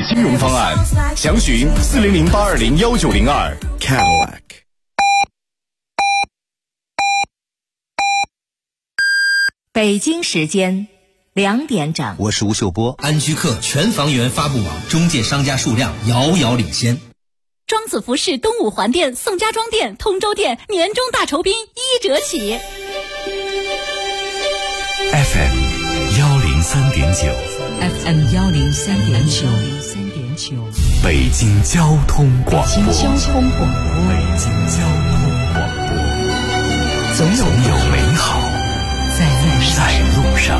金融方案，详询400-820-1902 Cadillac。 北京时间2点整， 我是吴秀波。 安居客全房源发布网中介商家数量遥遥领先。 庄子服饰东五环店、宋家庄店、通州店年终大酬宾1折起。 FM 103.9 FM 103.9 北京交通广播。 北京交通广播， 总有美好在路上。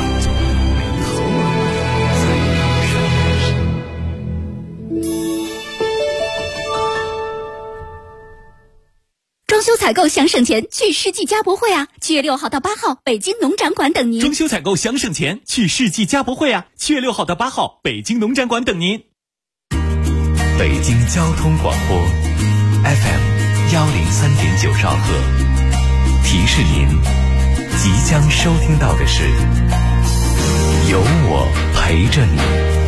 装修采购想省钱，去世纪家博会啊！7月6号到8号，北京农展馆等您。 装修采购想省钱，去世纪家博会啊！7月6号到8号，北京农展馆等您。 北京交通广播 FM 103.9兆赫，提示您即将收听到的是有我陪着你。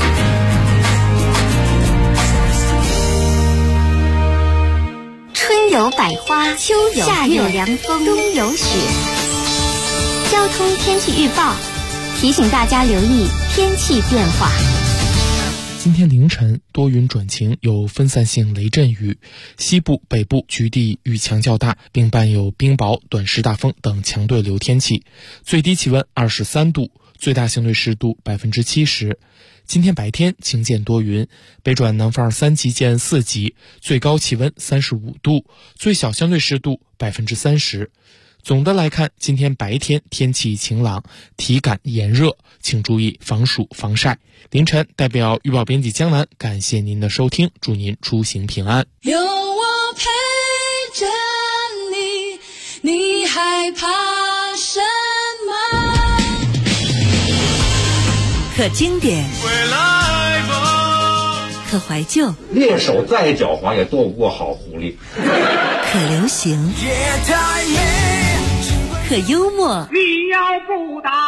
春有百花，秋有夏有凉风，冬有雪。交通天气预报提醒大家留意天气变化。 今天凌晨多云转晴，有分散性雷阵雨，西部、北部局地雨强较大，并伴有冰雹、短时大风等强对流天气。最低气温23度，最大相对湿度70%。今天白天晴间多云，北转南风2-3级见4级，最高气温35度，最小相对湿度30%。总的来看，今天白天天气晴朗，体感炎热，请注意防暑防晒。凌晨代表预报编辑江南，感谢您的收听，祝您出行平安。 有我陪着你，你害怕什么？ 可经典，可怀旧， 猎手再狡猾也躲不过好狐狸。 可流行，可幽默。 你要不打，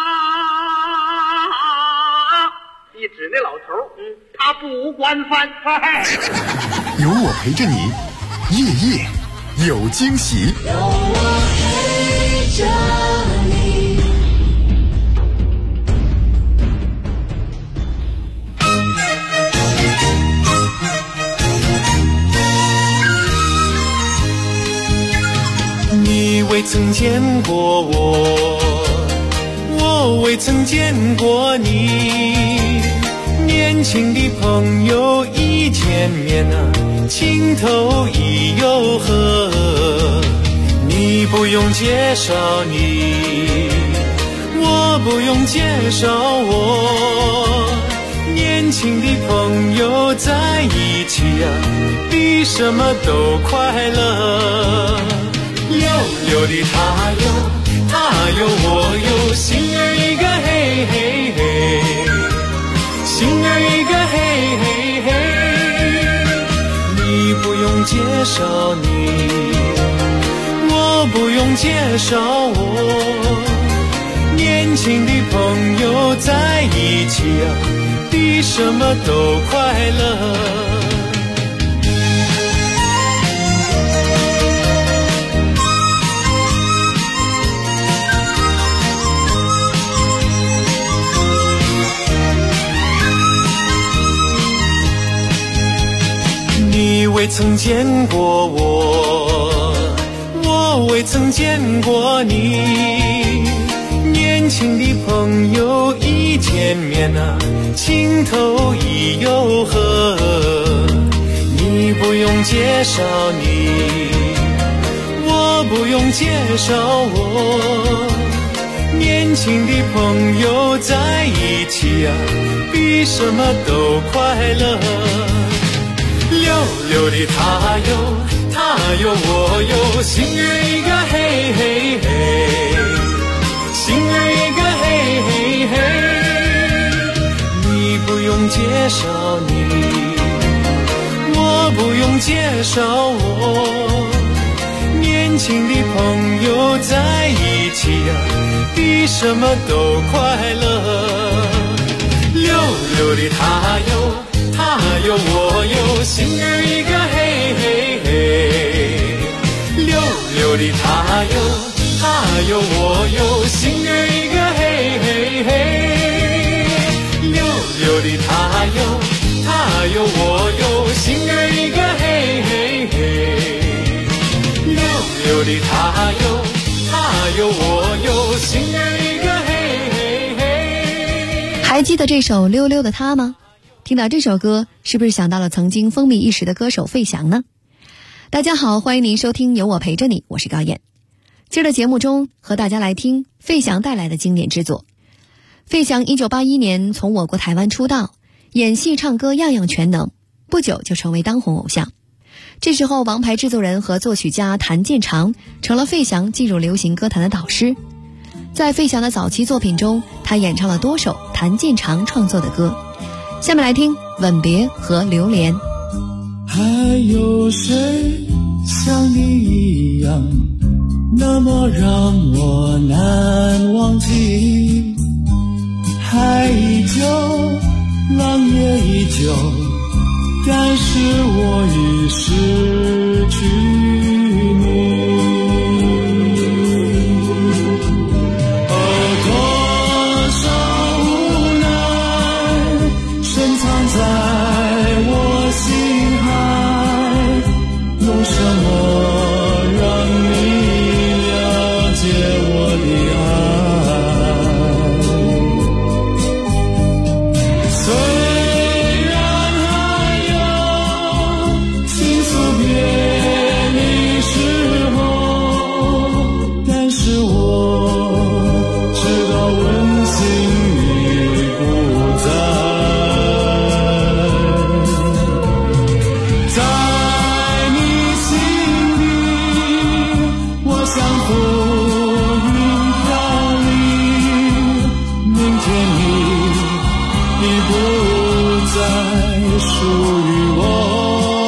你指那老头，他不管饭菜。 有我陪着你，夜夜有惊喜。 有我陪着你。 你未曾见过我，我未曾见过你。年轻的朋友一见面啊，情投意又合。你不用介绍你，我不用介绍我。年轻的朋友在一起啊，比什么都快乐。溜溜的他有我有，心儿一个嘿嘿嘿，心儿一个嘿嘿嘿。你不用介绍你，我不用介绍我。年轻的朋友在一起啊，比什么都快乐。你未曾见过我，我未曾见过你。年轻的朋友一见面啊，情投意又合。你不用介绍你，我不用介绍我。年轻的朋友在一起啊，比什么都快乐。溜溜的他有我有，心儿一个嘿嘿嘿，心儿一个嘿嘿嘿。你不用介绍你，我不用介绍我。年轻的朋友在一起啊，比什么都快乐。溜溜的他有心儿一个嘿嘿嘿，溜溜的他有我有，心儿一个嘿嘿嘿，溜溜的他有我有，心儿一个嘿嘿嘿，溜溜的他有我有，心儿一个嘿嘿嘿。 还记得这首《溜溜的他》吗？听到这首歌，是不是想到了曾经风靡一时的歌手费翔呢？大家好，欢迎您收听有我陪着你，我是高燕。今儿的节目中和大家来听费翔带来的经典之作。费翔1981年从我国台湾出道，演戏唱歌样样全能，不久就成为当红偶像。这时候王牌制作人和作曲家谭健常成了费翔进入流行歌坛的导师。在费翔的早期作品中，他演唱了多首谭健常创作的歌。下面来听《吻别》和《榴莲》。 还有谁像你一样那么让我难忘记，海依旧，浪也依旧，但是我已失去你。多少无奈深藏在我心海，用什么让你了解我的爱？虽然还有倾诉别离时候，但是我知道温馨已不在。在你心底，我像浮云飘零，明天你已不再属于我。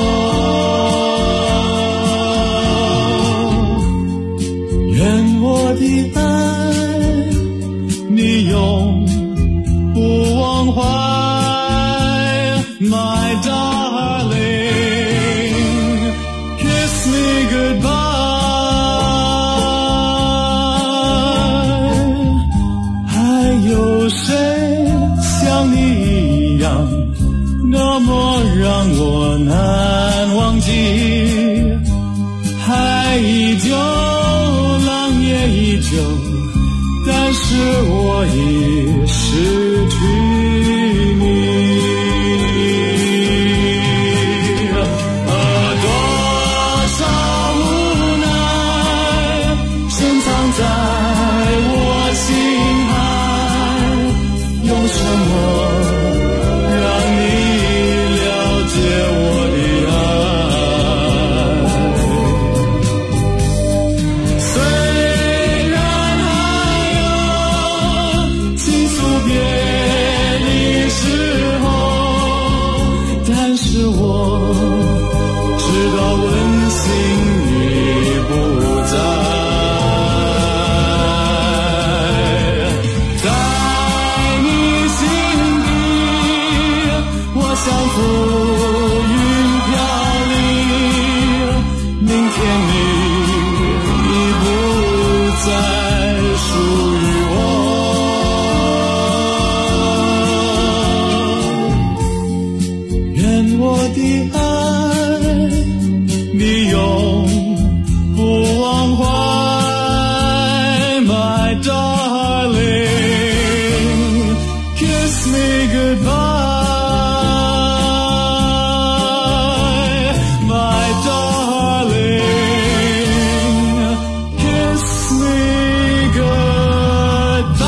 愿我的爱你永不忘怀。My darling, kiss me goodbye. 还有谁像你一样那么让我难忘记，海依旧，浪也依旧，但是我已失去你。多少无奈深藏在我心海，用什么让你了解我的爱？虽然还有倾诉别离时候，但是我知道温馨已不在。在你心底，我像浮云飘零，明天你已不再属于我。愿我的爱你永不忘怀。My darling, kiss me goodbye. My darling, kiss me goodbye.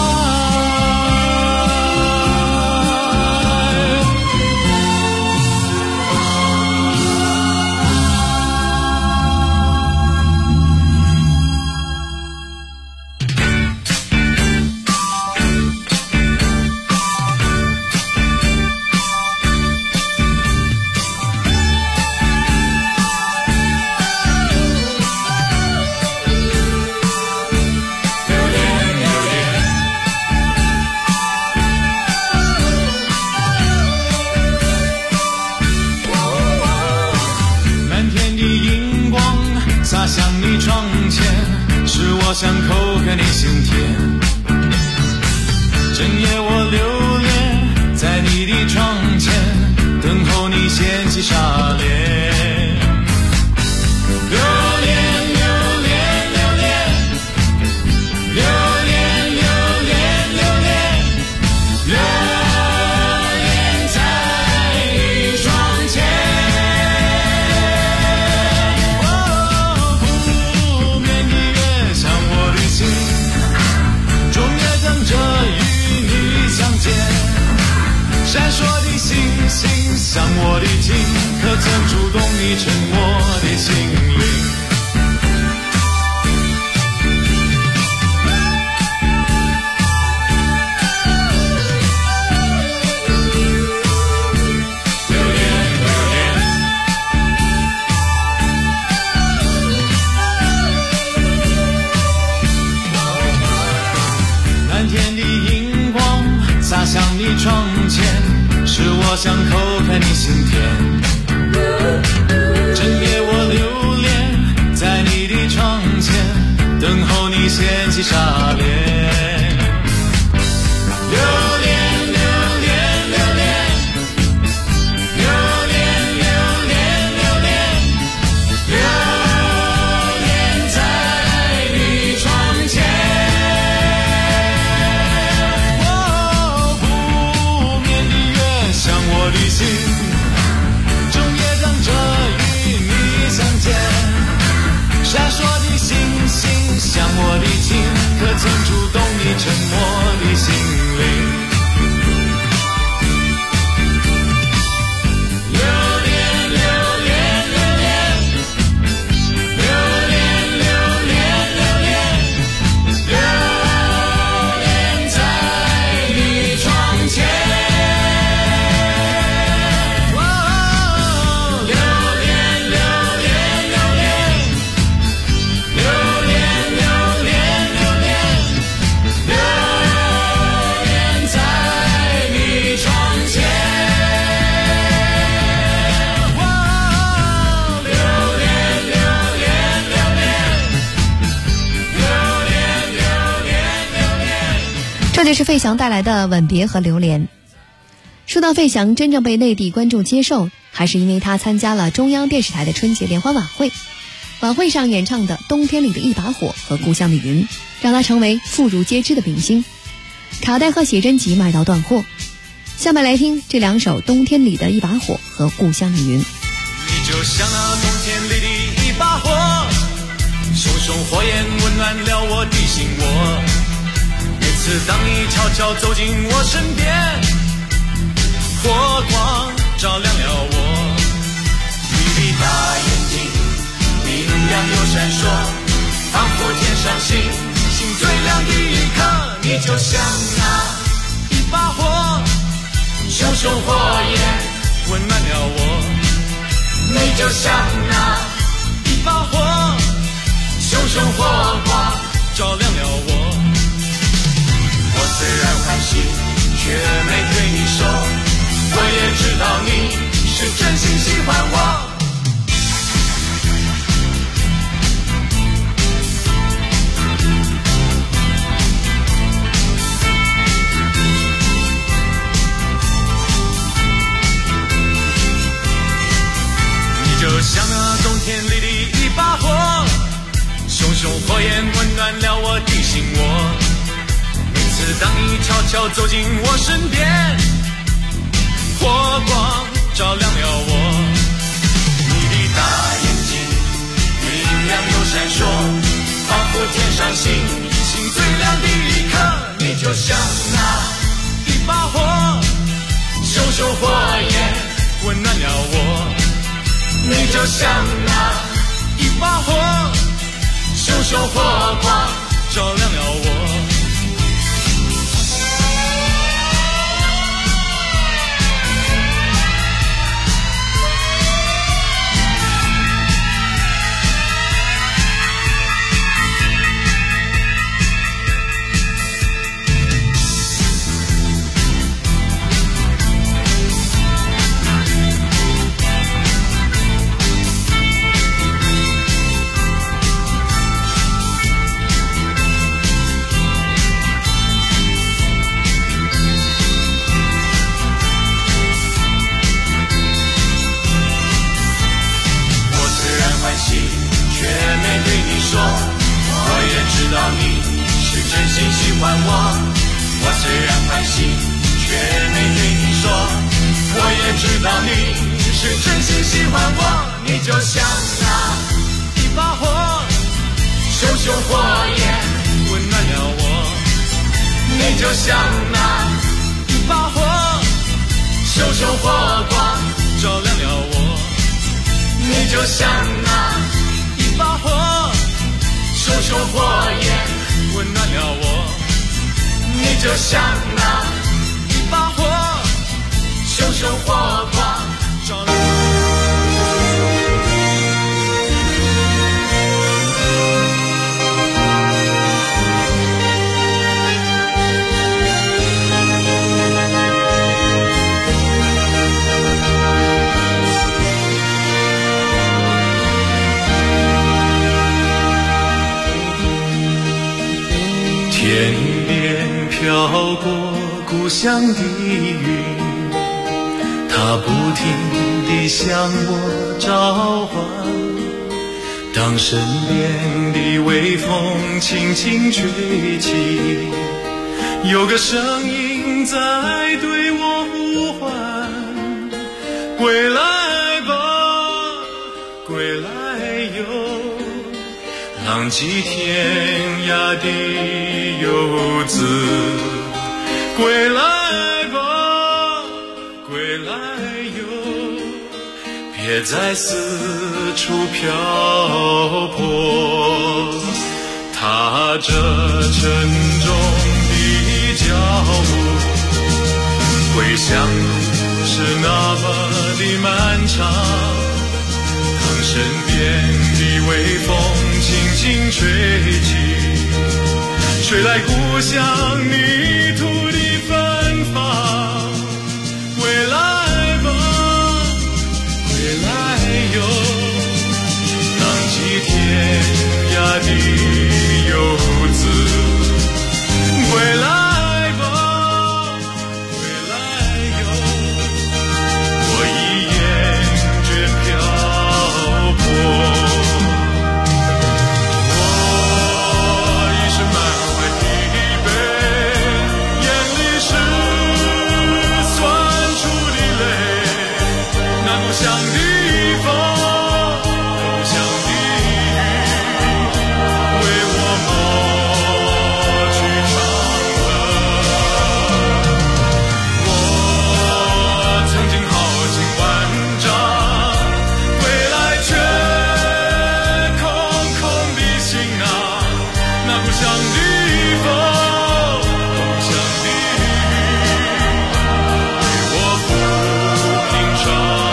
向你窗前，是我想口渴你心田。整夜我流连在你的窗前，等候你掀起纱帘。流连流连流连流连流连流连流连在你窗前。不眠的月像我的心，终夜等着与你相见。闪烁的星星像我的情，可曾触动你沉默的心灵？蓝天的荧光洒向你窗前，是我想口渴你心田。整夜我流连在你的窗前，等候你掀起纱帘。流连流连流连流连流连流连流连在你窗前。像我的心，终夜等着与你相见。闪烁的星星像我的情，可曾触动你沉默的心灵？流连流连流连流连流连流连流连在你窗前。 这就是费翔带来的《吻别》和《榴莲》。说到费翔真正被内地观众接受，还是因为他参加了中央电视台的春节联欢晚会，晚会上演唱的《冬天里的一把火》和《故乡的云》，让他成为妇孺皆知的明星。卡带和写真集卖到断货。下面来听这两首《冬天里的一把火》和《故乡的云》。 你就像那冬天里的一把火，熊熊火焰温暖了我的心窝。每次当你悄悄走进我身边，火光照亮了我。你的大眼睛明亮又闪烁，仿佛天上星星最亮的一刻。你就像那一把火，熊熊火焰温暖了我。你就像那一把火，熊熊火光照亮了我。我虽然欢喜，却没对你说，我也知道你是真心喜欢我。你就像那冬天里的一把火，熊熊火焰温暖了我的心窝。当你悄悄走进我身边，火光照亮了我。你的大眼睛明亮又闪烁，仿佛天上星星最亮的一刻。你就像那一把火，熊熊火焰温暖了我。你就像那一把火，熊熊火光照亮了我。 道你是真心喜欢我，我虽然欢喜，却没对你说。我也知道你是真心喜欢我，你就像那一把火，熊熊火焰温暖了我。你就像那一把火，熊熊火光照亮了我。你就像那一把火，熊熊火焰温暖了我。你就像那一把火，熊熊火光照亮我。天边飘过故乡的云，它不停地向我召唤。当身边的微风轻轻吹起，有个声音在对我呼唤：归来吧，归来哟，浪迹天涯的游子，归来吧，归来哟，别再四处漂泊。踏着沉重的脚步，归乡路是那么的漫长。当身边的微风轻轻吹起，吹来故乡泥土的芬芳。归来吧，归来哟，浪迹天涯的游子，归来吧，归来哟，我已厌倦漂泊。故乡的风，故乡的雨，为我抹去长河。我曾经豪情万丈，归来却空空的行囊。那故乡的风，故乡的雨，为我抚平伤。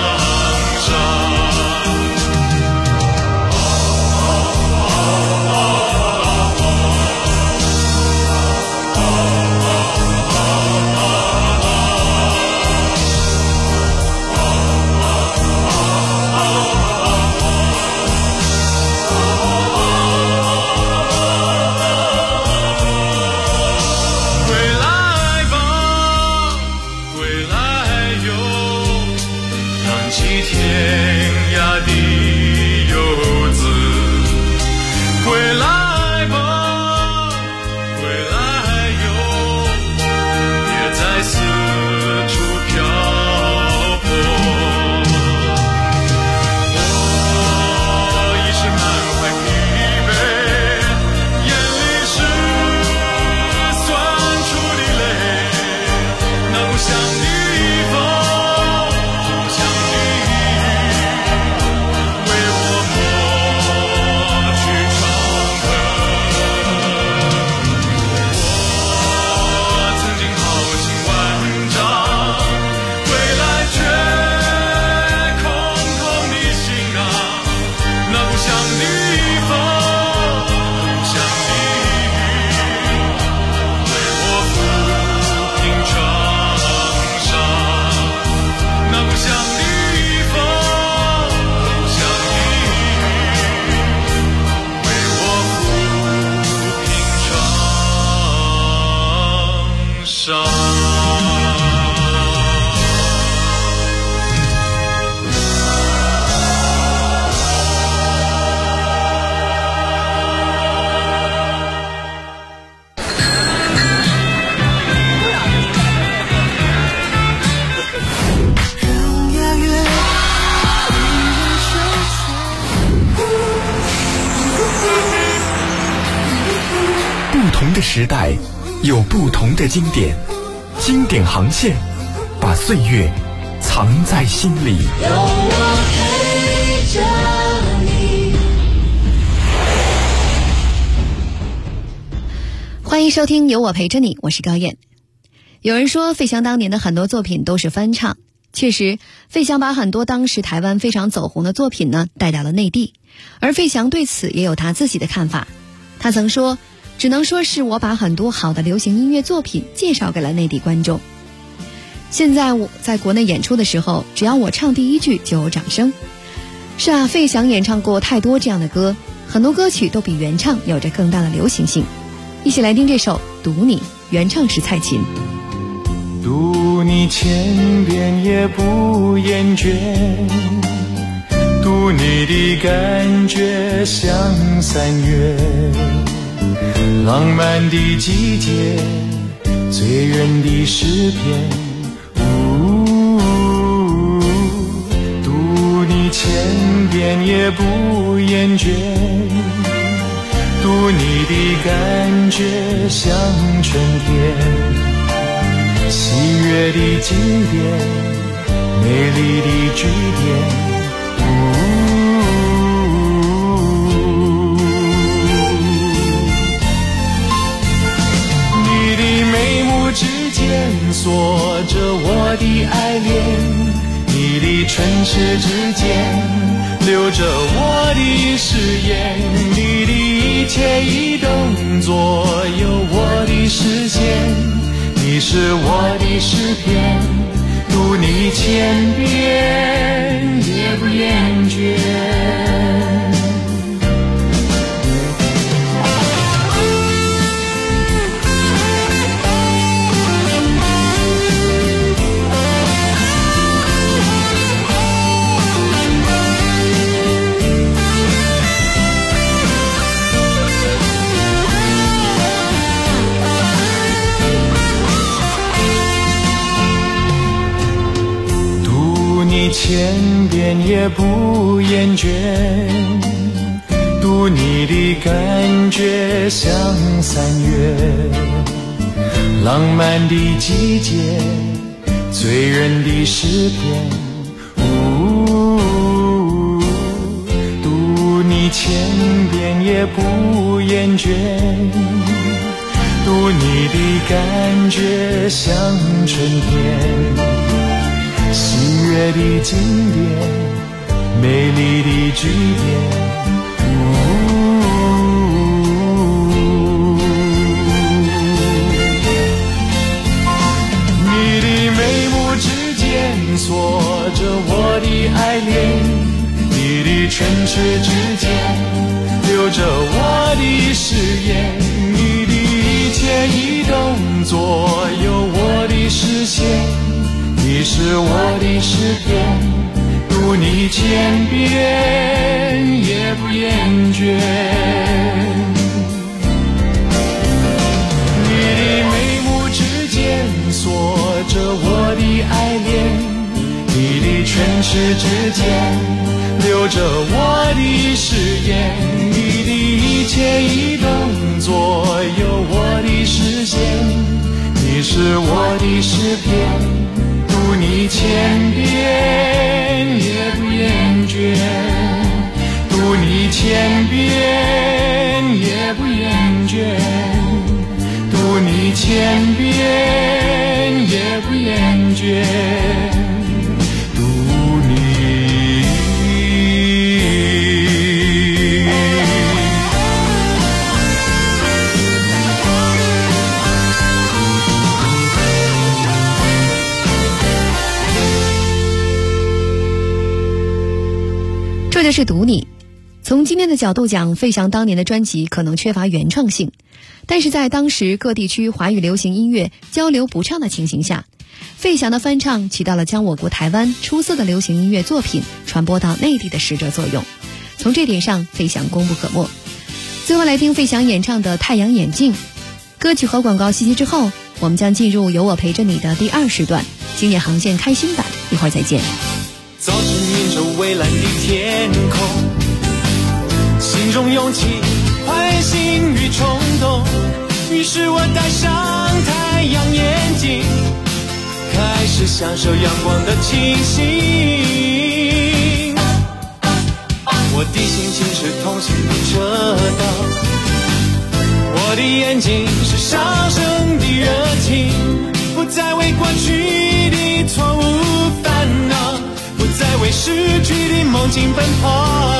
天涯的游子，归来吧，归来哟，别再四处漂泊。我已是满怀疲惫，眼里是酸楚的泪。那故乡的风，为我抹去长河。 的时代，有不同的经典，经典航线，把岁月藏在心里。 有我陪着你。 欢迎收听有我陪着你，我是高燕。有人说费翔当年的很多作品都是翻唱，确实费翔把很多当时台湾非常走红的作品呢带到了内地，而费翔对此也有他自己的看法。他曾说，只能说是我把很多好的流行音乐作品介绍给了内地观众。现在我在国内演出的时候，只要我唱第一句就有掌声。是啊，费翔演唱过太多这样的歌，很多歌曲都比原唱有着更大的流行性。一起来听这首《读你》，原唱是蔡琴。 读你千遍也不厌倦，读你的感觉像3月，浪漫的季节，醉人的诗篇。读你千遍也不厌倦，读你的感觉像春天。喜悦的经典，美丽的句点。你的眉目之间锁着我的爱恋，你的唇齿之间留着我的誓言，你的一切一动作有我的视线。你是我的诗篇，读你千遍也不厌倦。千遍也不厌倦，读你的感觉像3月，浪漫的季节，醉人的诗篇。读你千遍也不厌倦，读你的感觉像春天。喜悦的经典，美丽的句点。你的眉目之间锁着我的爱恋，你的唇齿之间留着我的誓言，你的一切一动作有我的视线。你是我的诗篇，读你千遍也不厌倦。你的眉目之间锁着我的爱恋，你的唇齿之间留着我的誓言，你的一切一动作有我的视线。你是我的诗篇，读你千遍也不厌倦，读你千遍也不厌倦，读你千遍也不厌倦，读你。 这就是读你。从今天的角度讲，费翔当年的专辑可能缺乏原创性，但是在当时各地区华语流行音乐交流不畅的情形下，费翔的翻唱起到了将我国台湾出色的流行音乐作品传播到内地的使者作用。从这点上，费翔功不可没。最后来听费翔演唱的《太阳眼镜》。歌曲和广告信息之后，我们将进入有我陪着你的第2时段，经典航线开心版，一会儿再见。 早晨迎着蔚蓝的天空，心中涌起欢欣与冲动， 于是我戴上太阳眼镜，开始享受阳光的清新。我的心情是通行的车道，我的眼睛是上升的热情，不再为过去的错误烦恼，不再为失去的梦境奔跑。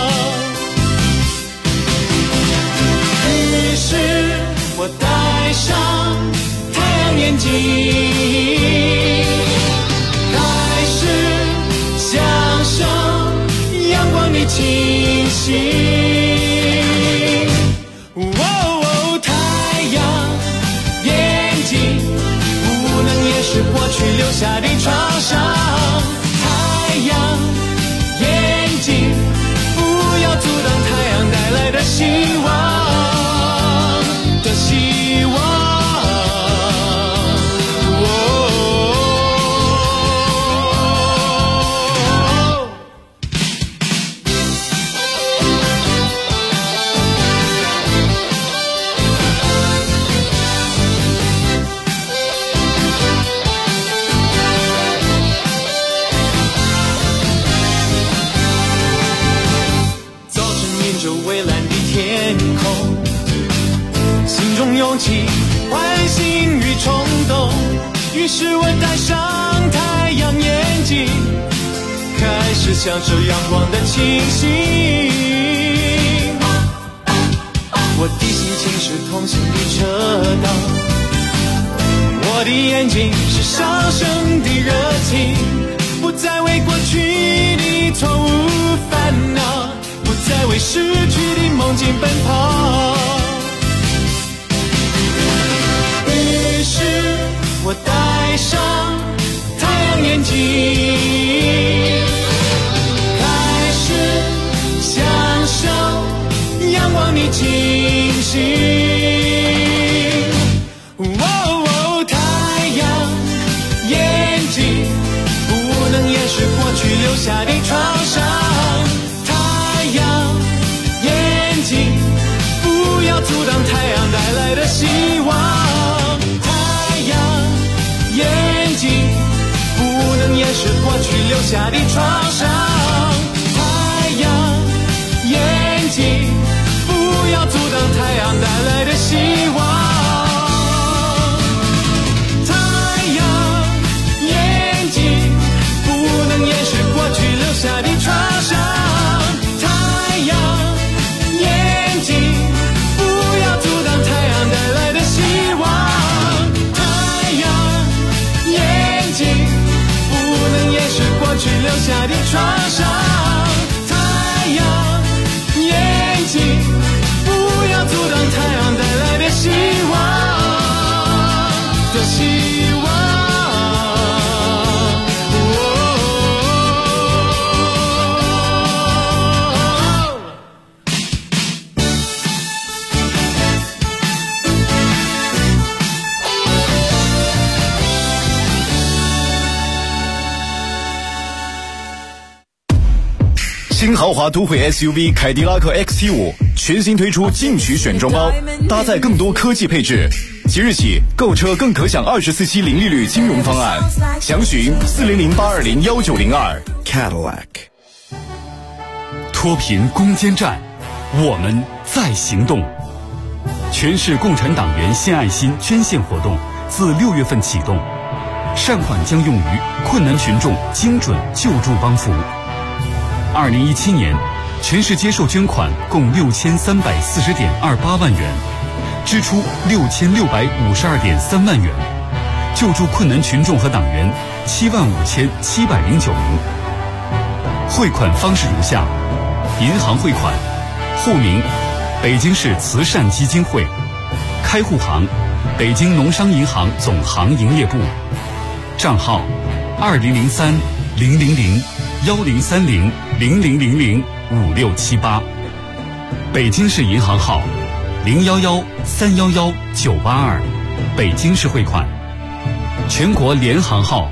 于是我戴上太阳眼镜，开始享受阳光的清新。太阳眼睛不能掩饰过去留下的创伤，太阳眼睛不要阻挡太阳带来的希望的希望。勇气唤醒与冲动，于是我戴上太阳眼镜，开始享受阳光的清新。我的心情是通行的车道，我的眼睛是上升的热情，不再为过去的错误烦恼，不再为失去的梦境奔跑。于是我戴上太阳眼镜，开始享受阳光的清新。太阳眼睛不能掩饰过去留下的创伤，太阳眼睛不要阻挡太阳带来的希望，眼睛不能掩饰过去留下的创伤，太阳眼睛不要阻挡太阳带来的希望，太阳眼睛不能掩饰过去留下的创伤，太阳眼睛不要阻挡太阳带来的希望，去留下的创伤，太阳眼睛不要阻挡太阳带来的希望的希望。 新豪华都会 SUV 凯迪拉克 XT5 全新推出进取选装包，搭载更多科技配置。即日起购车更可享24期零利率金融方案，详询400-820-1902 Cadillac。 脱贫攻坚战，我们在行动。全市共产党员献爱心捐献活动自6月份启动，善款将用于困难群众精准救助帮扶。2017年，全市接受捐款共6340.28万元，支出6652.3万元，救助困难群众和党员75709名。汇款方式如下：银行汇款，户名北京市慈善基金会，开户行北京农商银行总行营业部，账号2030-1030-1030-00005678，北京市银行号011-311-982，北京市汇款，全国联行号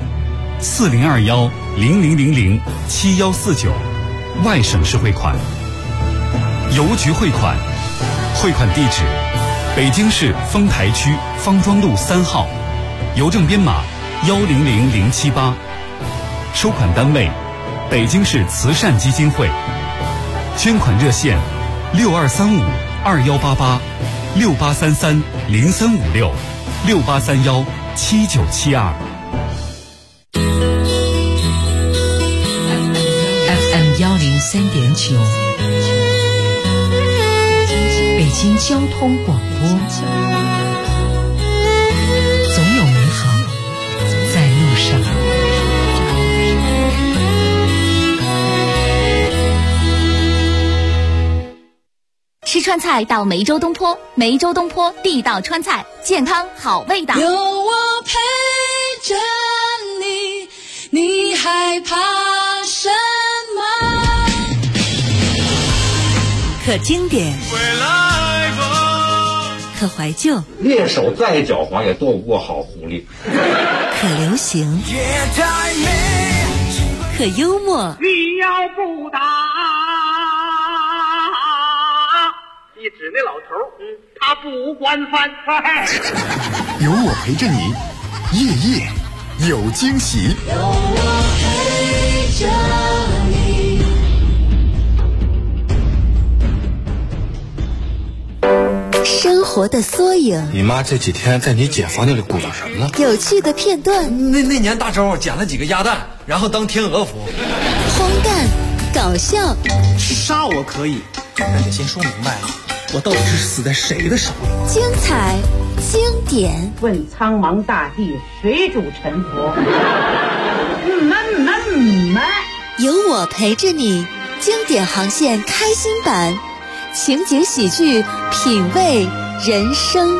4021-0000-7149，外省市汇款，邮局汇款，汇款地址北京市丰台区方庄路3号，邮政编码100078，收款单位北京市慈善基金会，捐款热线6235-2888-6833-0356-6831-7972。 FM 103.9，北京交通广播，总有美好在路上。 吃川菜到梅州东坡，梅州东坡地道川菜，健康好味道。 有我陪着你，你害怕什么？ 可经典，可怀旧， 猎手再狡猾也斗不过好狐狸。 可流行，可幽默。 你要不打，一指那老头，他不惯犯。 有我陪着你，夜夜有惊喜。 有我陪着你。 生活的缩影。 你妈这几天在你姐房间里鼓捣什么呢？ 有趣的片段。 那年大周捡了几个鸭蛋，然后当天鹅服。 荒诞，搞笑。 杀我可以，但得先说明白了，我到底是死在谁的手里？ 精彩，经典。 问苍茫大地，谁主沉浮？ 有我陪着你，经典航线开心版。情景喜剧，品味人生。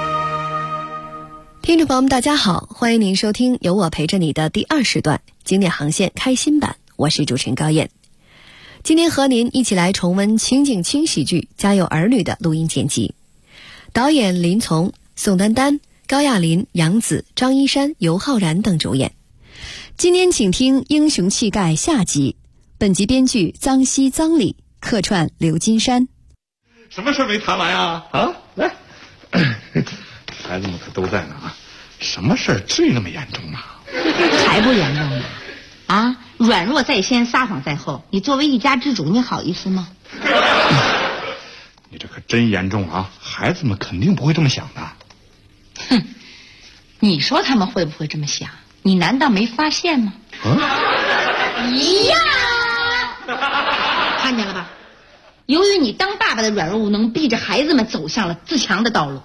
听众朋友们大家好，欢迎您收听有我陪着你的第2时段经典航线开心版，我是主持人高燕。今天和您一起来重温情景轻喜剧《家有儿女》的录音剪辑，导演林从、宋丹丹、高亚麟、杨紫、张一山、尤浩然等主演。今天请听《英雄气概》下集，本集编剧臧希、臧礼，客串刘金山。 什么事没谈完啊？啊，来，孩子们可都在呢啊！什么事至于那么严重吗？ 还不严重呢？啊，软弱在先，撒谎在后。你作为一家之主，你好意思吗？ 你这可真严重啊！孩子们肯定不会这么想的。 哼，你说他们会不会这么想？你难道没发现吗？呀，看见了吧？由于你当爸爸的软弱无能，逼着孩子们走向了自强的道路。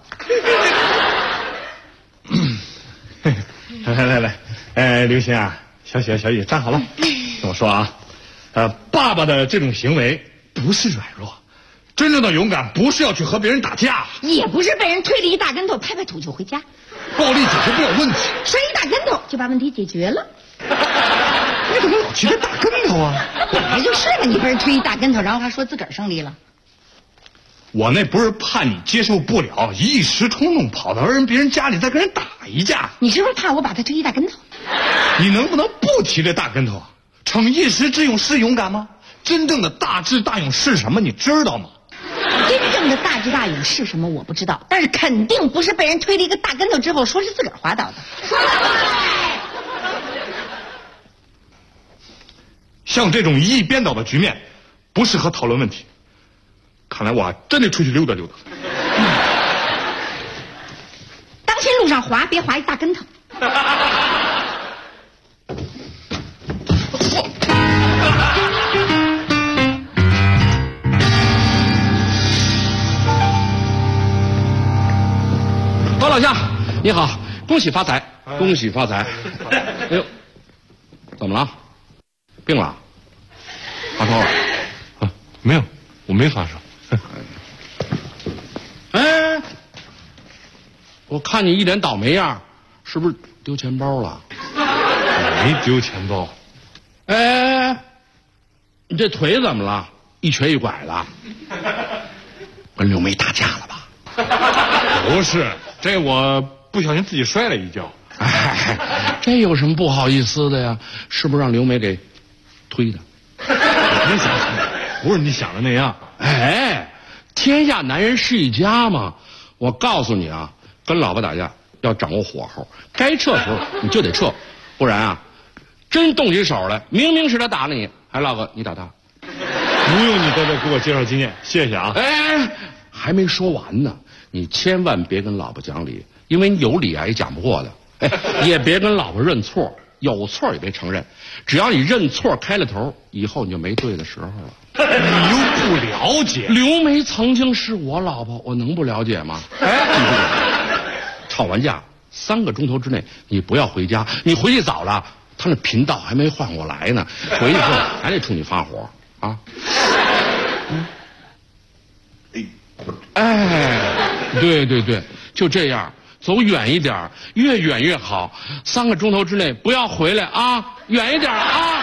来，刘星啊，小雨，站好了，跟我说啊，爸爸的这种行为不是软弱，真正的勇敢不是要去和别人打架， 也不是被人推了一大跟头，拍拍土就回家， 暴力解决不了问题， 摔一大跟头就把问题解决了。 你怎么老提着大跟头啊？ 本来就是了，你被人推一大跟头，然后还说自个儿胜利了。 我那不是怕你接受不了，一时冲动跑到别人家里再跟人打一架。 你是不是怕我把他推一大跟头？ 你能不能不提这大跟头？逞一时之勇是勇敢吗？真正的大智大勇是什么？你知道吗？ 真正的大智大勇是什么？我不知道，但是肯定不是被人推了一个大跟头之后说是自个儿滑倒的。说得对。 像这种一边倒的局面，不适合讨论问题。看来我真得出去溜达溜达。 当心路上滑，别滑一大跟头。 高老乡，你好，恭喜发财，恭喜发财。哎呦，怎么了？病了？发烧了？ 啊，没有，我没发烧。 哎，我看你一脸倒霉样，是不是丢钱包了？ 没丢钱包。 哎，你这腿怎么了？一瘸一拐的，跟刘梅打架了吧？ 不是，这我不小心自己摔了一跤。 哎，这有什么不好意思的呀？是不是让刘梅给推的？ 别想，不是你想的那样。 哎，天下男人是一家嘛。 我告诉你啊，跟老婆打架要掌握火候，该撤时候你就得撤，不然啊，真动起手来，明明是他打了你，还落个你打他。 不用你在这给我介绍经验，谢谢啊。 哎，还没说完呢，你千万别跟老婆讲理，因为你有理啊也讲不过的。哎，也别跟老婆认错，有错也别承认，只要你认错开了头，以后你就没对的时候了。 你又不了解， 刘梅曾经是我老婆，我能不了解吗？哎，吵完架3个钟头之内你不要回家，你回去早了，他那频道还没换过来呢，回去之后还得冲你发火啊。哎，对对对，就这样，走远一点，越远越好。3个钟头之内不要回来啊，远一点啊。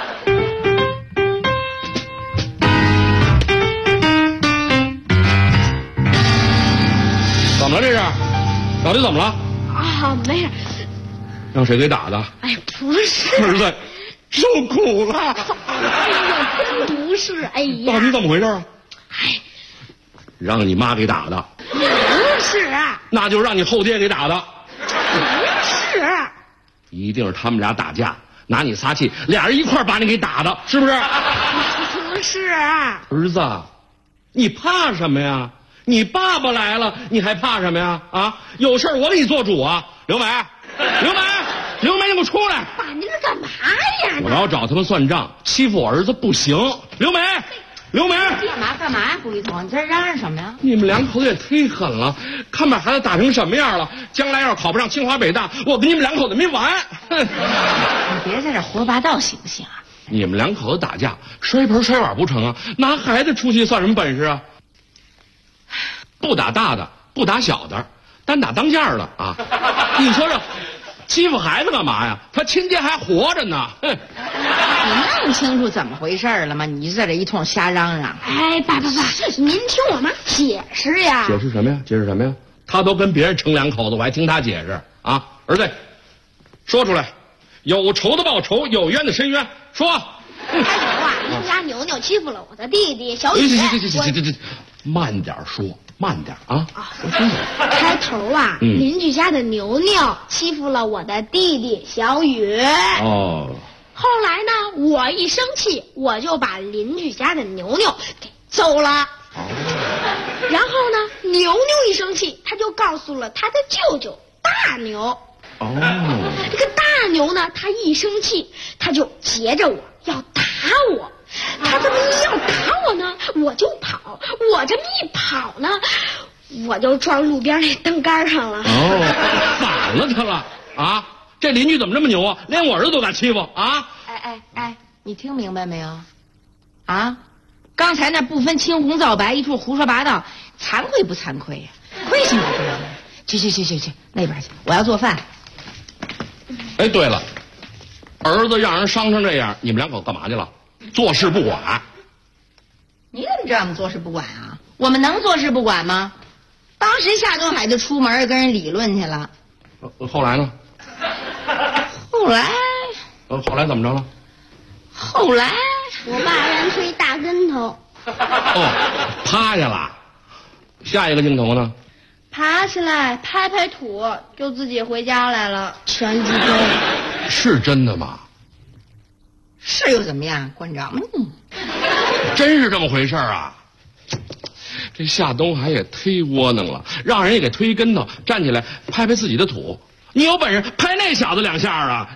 怎么了这是？到底怎么了？ 啊，没事。 让谁给打的？ 哎，不是。 儿子，受苦了。 哎呀，真不是。哎呀， 到底怎么回事啊？ 哎， 让你妈给打的。 不是。 那就让你后爹给打的。 不是。 一定是他们俩打架，拿你撒气，俩人一块把你给打的，是不是？ 不是。 儿子，你怕什么呀？你爸爸来了，你还怕什么呀？啊，有事我给你做主啊！刘梅，刘梅，刘梅，你给我出来！ 爸，您这干嘛呀？ 我要找他们算账，欺负我儿子不行。刘梅，刘梅， 干嘛呀，胡一彤？你这嚷什么呀？ 你们两口子也忒狠了，看把孩子打成什么样了！将来要是考不上清华北大，我跟你们两口子没完！ 你别在这胡说八道行不行啊？ 你们两口子打架，摔盆摔碗不成啊？拿孩子出去算什么本事啊？不打大的，不打小的，单打当家的啊！你说这欺负孩子干嘛呀？他亲爹还活着呢！哼！ 你弄清楚怎么回事了吗？你在这一通瞎嚷嚷。 哎，爸，您听我妈解释呀。 解释什么呀？解释什么呀？他都跟别人成两口子，我还听他解释啊？儿子，说出来，有仇的报仇，有冤的伸冤，说。 开头啊，您家牛牛欺负了我的弟弟小雨。 这，慢点说，慢点啊！说清楚。 开头啊，邻居家的牛牛欺负了我的弟弟小雨。 哦。 后来呢，我一生气，我就把邻居家的牛牛给揍了。哦。然后呢，牛牛一生气，他就告诉了他的舅舅大牛。 哦。 这个大牛呢，他一生气，他就截着我要打我。他这么一要打我呢，我就跑。我这么一跑呢，我就撞路边那灯杆上了。 哦，反了他了啊！这邻居怎么这么牛啊？连我儿子都敢欺负啊！ 哎，你听明白没有？啊，刚才那不分青红皂白，一处胡说八道，惭愧不惭愧呀？亏心不亏心？去那边去，我要做饭。 哎，对了，儿子让人伤成这样，你们两口干嘛去了？坐视不管。 你怎么知道我们坐视不管啊？我们能坐视不管吗？当时夏东海就出门跟人理论去了。 后来呢？ 后来怎么着了？ 后来我爸让推大跟头。 哦，趴下了。下一个镜头呢？ 爬起来拍拍土，就自己回家来了。全剧终。 是真的吗？ 是又怎么样，馆长？ 真是这么回事啊！这夏东海也忒窝囊了，让人也给推跟头，站起来拍拍自己的土。你有本事拍那小子2下啊！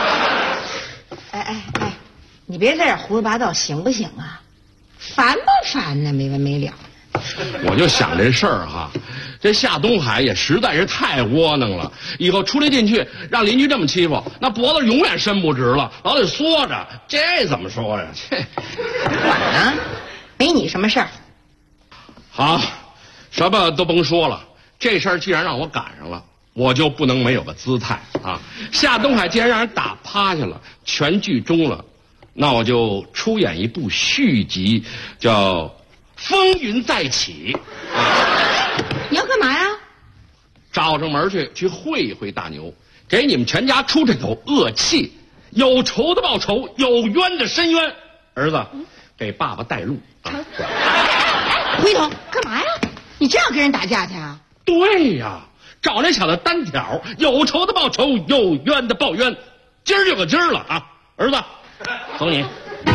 哎，你别在这胡说八道行不行啊？烦不烦呢？没完没了。 我就想这事儿哈，这夏东海也实在是太窝囊了，以后出来进去让邻居这么欺负，那脖子永远伸不直了，老得缩着，这怎么说呀？这管呢，没你什么事儿。 好，什么都甭说了，这事儿既然让我赶上了，我就不能没有个姿态啊！夏东海既然让人打趴下了，全剧终了，那我就出演一部续集，叫《风云再起》。 你要干嘛呀？ 找上门去会一会大牛，给你们全家出这口恶气，有仇的报仇，有冤的伸冤。儿子，给爸爸带路啊！ 回头干嘛呀？你真要跟人打架去啊？ 对呀，找那小子单挑，有仇的报仇，有冤的报冤，今儿就个今儿了啊！儿子，走你。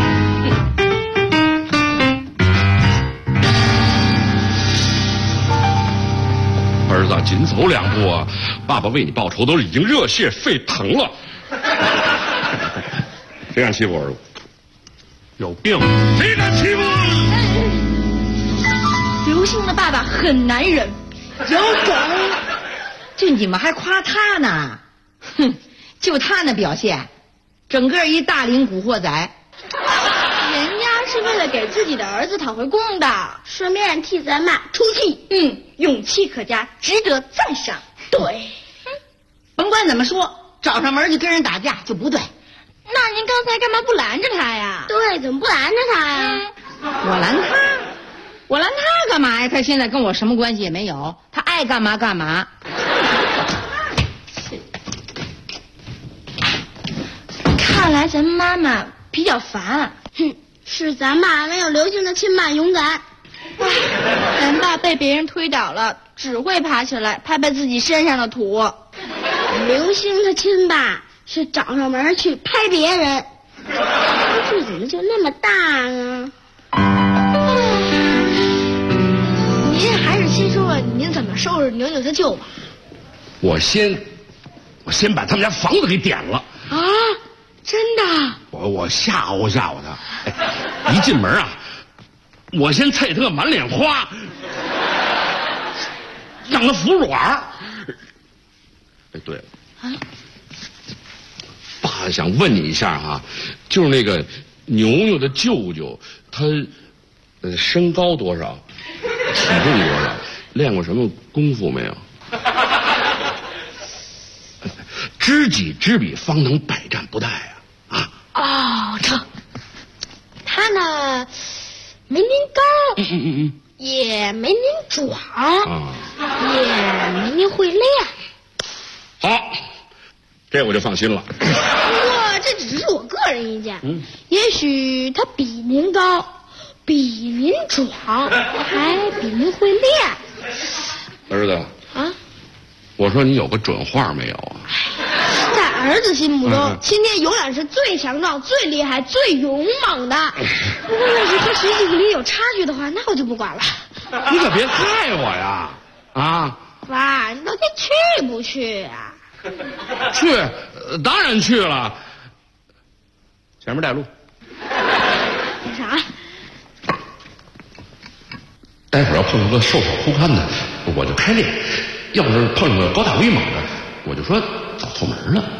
儿子，紧走2步啊！爸爸为你报仇都已经热血沸腾了。谁敢欺负我儿子？有病！谁敢欺负我？ 刘星的爸爸很男人，有种！就你们还夸他呢？哼，就他那表现，整个一大龄古惑仔。 人家是为了给自己的儿子讨回公道，顺便替咱妈出气。勇气可嘉，值得赞赏。对， 甭管怎么说，找上门就跟人打架就不对。 那您刚才干嘛不拦着他呀？对，怎么不拦着他呀？ 我拦他干嘛呀？他现在跟我什么关系也没有，他爱干嘛干嘛。 看来咱妈妈比较烦。是咱爸没有刘星的亲爸勇敢。咱爸被别人推倒了，只会爬起来拍拍自己身上的土。刘星他亲爸是找上门去拍别人，这怎么就那么大呢？您还是先说说您怎么收拾牛牛他舅吧。 我先把他们家房子给点了。 啊，真的？ 我吓唬他，一进门啊，我先啐他个满脸花，让他服软。哎，对了，爸想问你一下啊，就是那个牛牛的舅舅，他身高多少，体重多少，练过什么功夫没有？知己知彼，方能百战不殆啊！ 哦，他呢，没您高，也没您壮，也没您会练。 好，这我就放心了。 不过这只是我个人意见，也许他比您高，比您壮，还比您会练。 儿子啊，我说你有个准话没有啊？ 在儿子心目中，今天永远是最强壮、最厉害、最勇猛的。不过要是和实际里有差距的话，那我就不管了。 你可别害我呀！啊， 爸，你到底去不去啊？ 去，当然去了。前面带路。 干啥？ 待会儿要碰上个瘦小枯干的，我就开练；要是碰上个高大威猛的，我就说走错门了。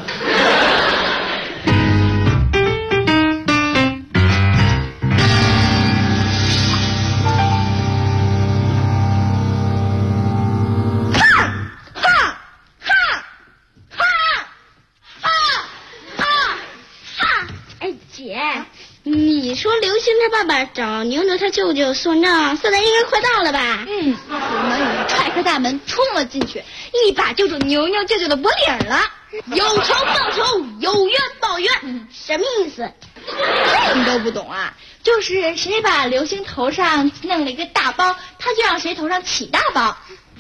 你说刘星他爸爸找牛牛他舅舅算账，现在应该快到了吧？我们踹开大门冲了进去，一把就住牛牛舅舅的脖领了。有仇报仇，有冤报冤，什么意思？这你都不懂啊？就是谁把刘星头上弄了一个大包，他就让谁头上起大包。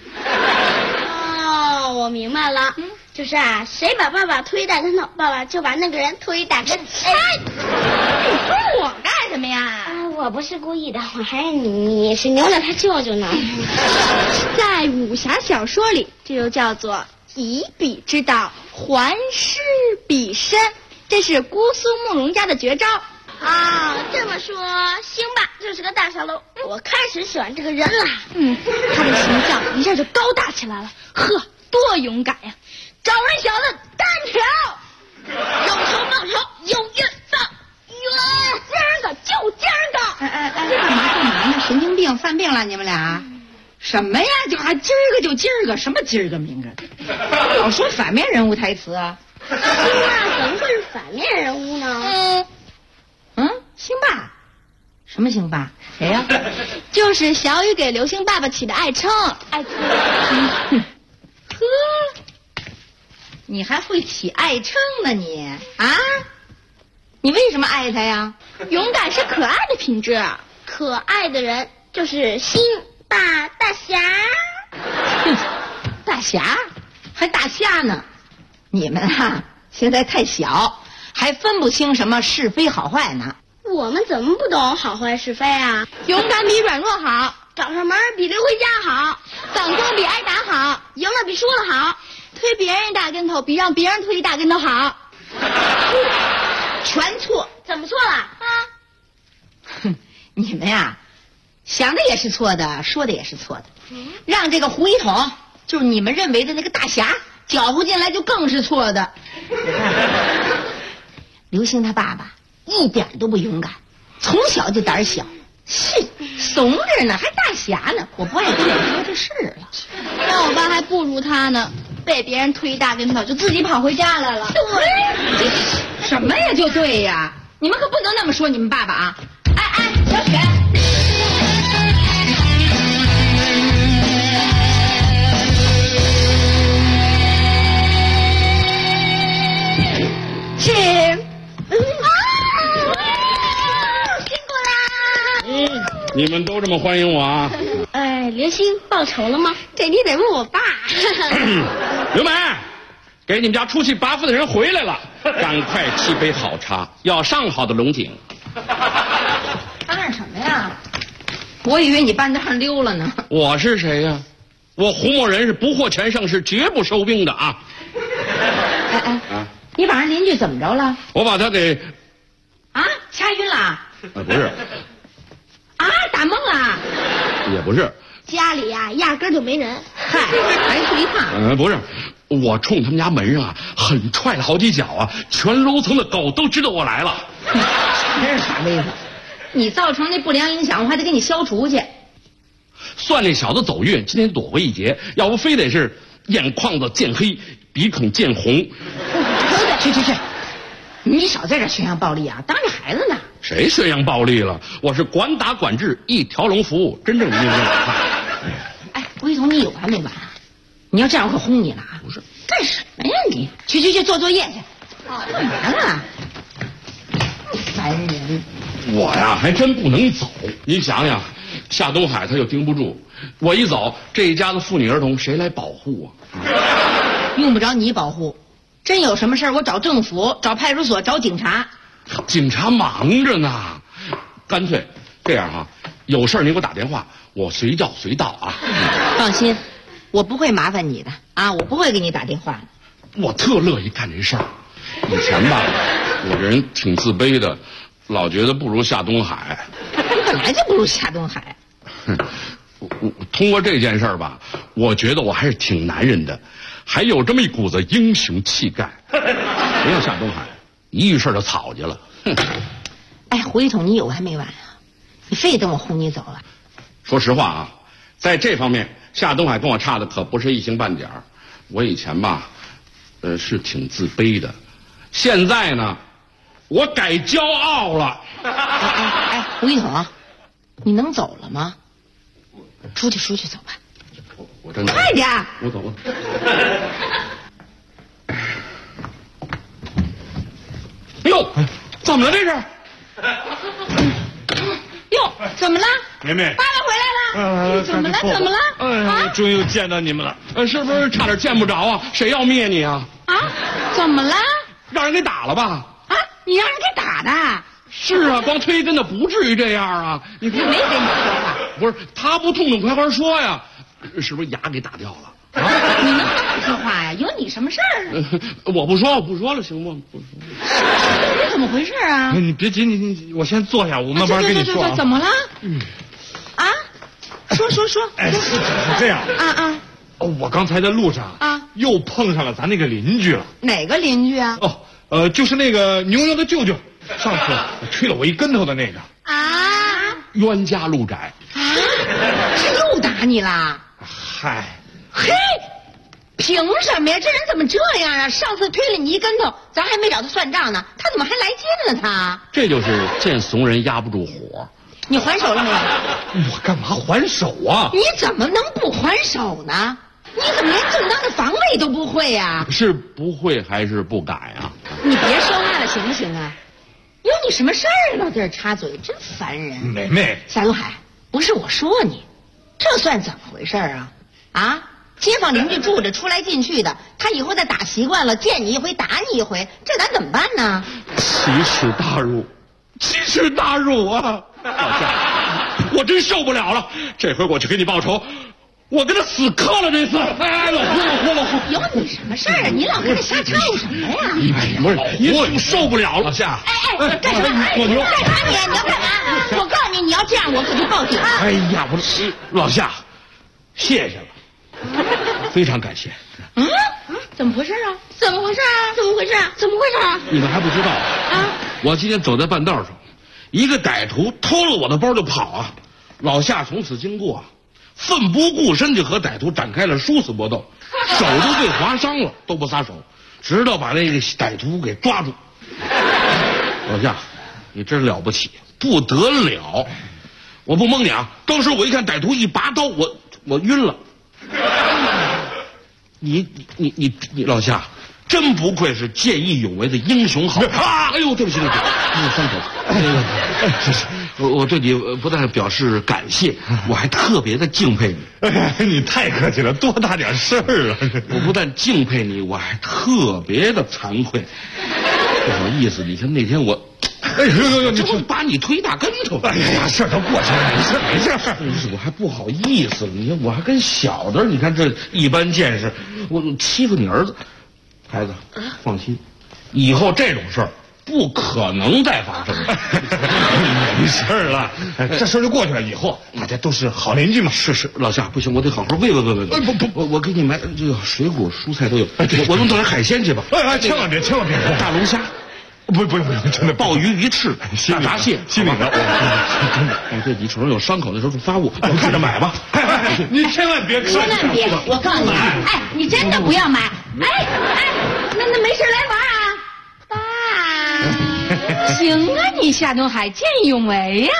哦，我明白了。就是啊，谁把爸爸推大跟头，爸爸就把那个人推大跟头。你推我干什么呀？我不是故意的，我还你是牛牛他舅舅呢。在武侠小说里，这就叫做以彼之道还施彼身，这是姑苏慕容家的绝招。啊，这么说，星爸就是个大小喽。我开始喜欢这个人了。他的形象一下就高大起来了。呵，多勇敢呀！找人小子单挑，有仇报仇，有冤报冤，今儿个就今儿个。 干嘛呢？神经病犯病了你们俩？什么呀？就还今儿个就今儿个，什么今儿个明儿个？老说反面人物台词啊？ 星爸怎么会是反面人物呢？ 星爸？什么星爸？谁呀？ 就是小雨给刘星爸爸起的爱称。爱称。 呵。你还会起爱称呢你啊？你为什么爱他呀？ 勇敢是可爱的品质，可爱的人就是星爸大侠。 大侠，还大虾呢？你们啊，现在太小，还分不清什么是非好坏呢。 我们怎么不懂好坏是非啊？ 勇敢比软弱好， 找上门比溜回家好， 当中比挨打好， 赢了比输了好， 推别人一大跟头比让别人推一大跟头好。全错。 怎么错了啊？ 哼，你们呀，想的也是错的，说的也是错的。让这个胡一统，就是你们认为的那个大侠，搅和进来就更是错的。刘星他爸爸一点都不勇敢，从小就胆小，是怂着呢，还大侠呢。我不爱跟你们说这事了。 那我爸还不如他呢，被别人推一大跟头就自己跑回家来了。 对，什么呀就对呀，你们可不能那么说你们爸爸啊！哎，小雪。是。 你们都这么欢迎我啊？ 刘星报仇了吗？ 这你得问我爸。 刘梅，给你们家出去8府的人回来了，赶快沏杯好茶，要上好的龙井。 干什么呀？我以为你半道上溜了呢。 我是谁呀？我胡某人是不获全胜，是绝不收兵的啊！ 你把人邻居怎么着了？ 我把他给掐晕了？ 不是。 打懵了？ 也不是。 家里呀，压根就没人。 嗨，还是一趟。 不是，我冲他们家门上啊，狠踹了好几脚啊，全楼层的狗都知道我来了。 真是傻妹子，你造成那不良影响，我还得给你消除去。 算那小子走运，今天躲过一劫，要不非得是眼眶子见黑，鼻孔见红。 去，你少在这宣扬暴力啊，当着孩子呢。 谁宣扬暴力了？我是管打管制，一条龙服务，真正的英雄老汉。 胡一统，你有完没完啊？你要这样我可轰你了啊！ 不是， 干什么呀你？去做作业去。干嘛呢？烦人！ 我呀还真不能走。你想想，夏东海他又盯不住，我一走，这一家子妇女儿童谁来保护啊？ 用不着你保护，真有什么事儿我找政府、找派出所、找警察。 警察忙着呢，干脆这样啊，有事儿你给我打电话，我随叫随到啊。 放心，我不会麻烦你的啊，我不会给你打电话的。 我特乐意干这事儿。以前吧，我这人挺自卑的，老觉得不如夏东海。 你本来就不如夏东海。 我通过这件事儿吧，我觉得我还是挺男人的，还有这么一股子英雄气概。不像夏东海，一遇事就草去了。 胡一统，你有完没完啊？你非得等我轰你走了？ 说实话啊，在这方面，夏东海跟我差的可不是一星半点儿。我以前吧，是挺自卑的，现在呢，我改骄傲了。 胡一统，你能走了吗？出去走吧。 我真的快点！ 我走了。哟，怎么了这是？ 哟，怎么了？ 妹妹， 爸爸回来了。怎么了？ 终于又见到你们了。 是不是差点见不着啊？谁要灭你啊？ 怎么了？ 让人给打了吧？ 你让人给打的？ 是啊，光推跟头不至于这样啊。你没跟你说话。 不是，他不痛痛快快说呀，是不是牙给打掉了？ 你能不说话呀？有你什么事儿啊？ 我不说了，行不？不说。 你怎么回事啊？ 你别急，你我先坐下，我慢慢跟你说。 怎么了？说。 是这样我刚才在路上又碰上了咱那个邻居了。 哪个邻居啊？ 就是那个牛牛的舅舅，上次吹了我一跟头的那个。 冤家路窄。 是又打你啦？ 嗨。 嘿，凭什么呀？这人怎么这样啊？上次推了你一跟头，咱还没找他算账呢，他怎么还来劲了？他这就是见怂人压不住火。 你还手了没有？ 我干嘛还手啊？ 你怎么能不还手呢？你怎么连正当的防卫都不会呀？ 是不会还是不改啊？ 你别说话了行不行啊？有你什么事儿老在这插嘴，真烦人。 妹妹， 夏东海，不是我说你，这算怎么回事啊？ 街坊邻居住着，出来进去的，他以后再打习惯了，见你一回打你一回，这咱怎么办呢？ 奇耻大辱，奇耻大辱啊！老夏，我真受不了了，这回我去给你报仇，我跟他死磕了这次。哎，老胡， 有你什么事儿啊？你老跟他瞎掺和什么呀？ 不是，我受不了了，老夏。 干什么？干啥你？你要干嘛？我告诉你，你要这样，我可就报警啊！ 哎呀，老夏，谢谢了，非常感谢。 怎么回事啊？怎么回事啊？怎么回事啊？怎么回事啊？ 你们还不知道啊？我今天走在半道上，一个歹徒偷了我的包就跑啊！老夏从此经过，奋不顾身就和歹徒展开了殊死搏斗，手都被划伤了，都不撒手，直到把那个歹徒给抓住。老夏，你真了不起，不得了！我不蒙你啊，当时我一看歹徒一拔刀，我晕了。你老夏，真不愧是见义勇为的英雄好汉！哎呦，对不起，你有伤口。我对你不但表示感谢，我还特别的敬佩你。 你太客气了，多大点事儿啊！ 我不但敬佩你，我还特别的惭愧。不好意思，你看那天我，这不把你推大跟头。 哎呀，事儿都过去了，没事。 我还不好意思了，你看我还跟小的，你看这一般见识，我欺负你儿子。孩子，放心，以后这种事儿不可能再发生了。 没事了，这事儿就过去了。以后大家都是好邻居嘛。 是，老夏，不行，我得好好喂。我给你买这个水果蔬菜都有。我弄点海鲜去吧。 千万别！ 大龙虾。 不用，真的。 鲍鱼、鱼翅、大闸蟹， 心里的。 对，你手上有伤口的时候就发我看着买吧。 你千万别， 千万别！我告诉你，你真的不要买。那没事来玩啊，爸。行啊，你夏东海见义勇为呀！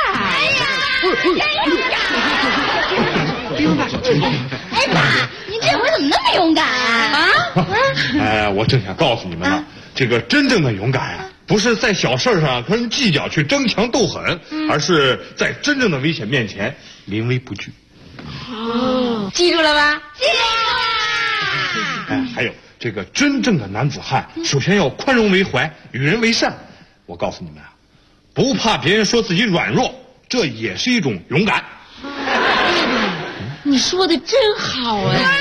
爸，你这回怎么那么勇敢啊？ 我正想告诉你们呢，这个真正的勇敢呀，不是在小事上跟人计较去争强斗狠，而是在真正的危险面前临危不惧。 记住了吧？记住了。还有这个真正的男子汉，首先要宽容为怀，与人为善。我告诉你们啊，不怕别人说自己软弱，这也是一种勇敢。 你说的真好哎！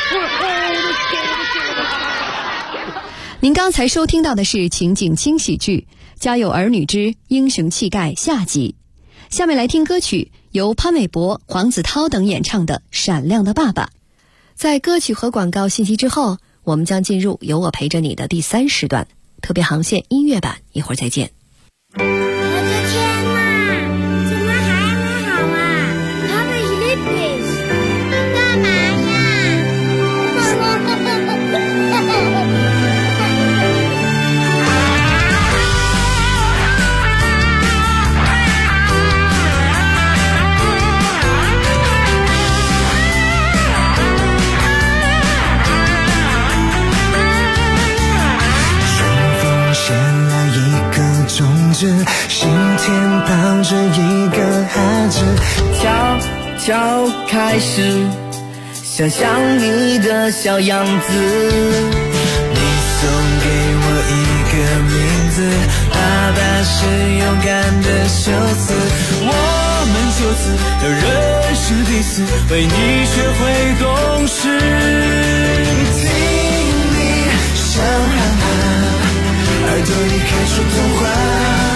您刚才收听到的是情景轻喜剧《家有儿女之英雄气概》下集。下面来听歌曲，由潘玮柏、黄子韬等演唱的《闪亮的爸爸》。在歌曲和广告信息之后，我们将进入有我陪着你的第3时段特别航线音乐版，一会儿再见。 我的天哪，怎么还没好啊？ Papa Philippines 干嘛呀？ 心田绑着一个孩子，跳跳开始，想象你的小样子。你送给我一个名字，爸爸是勇敢的修辞，我们就此要认识彼此，为你学会懂事。听你想喊喊，耳朵里开出童话。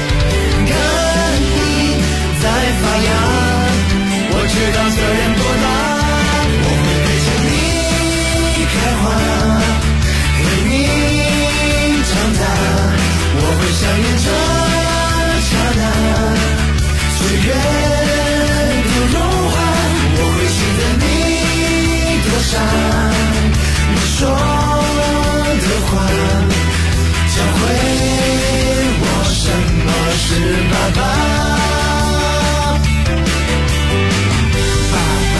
在发芽，我知道责任多大，我会陪着你开花，陪你长大，我会想念这刹那，岁月都融化，我会记得你多傻，你说的话，教会我什么是爸爸。爸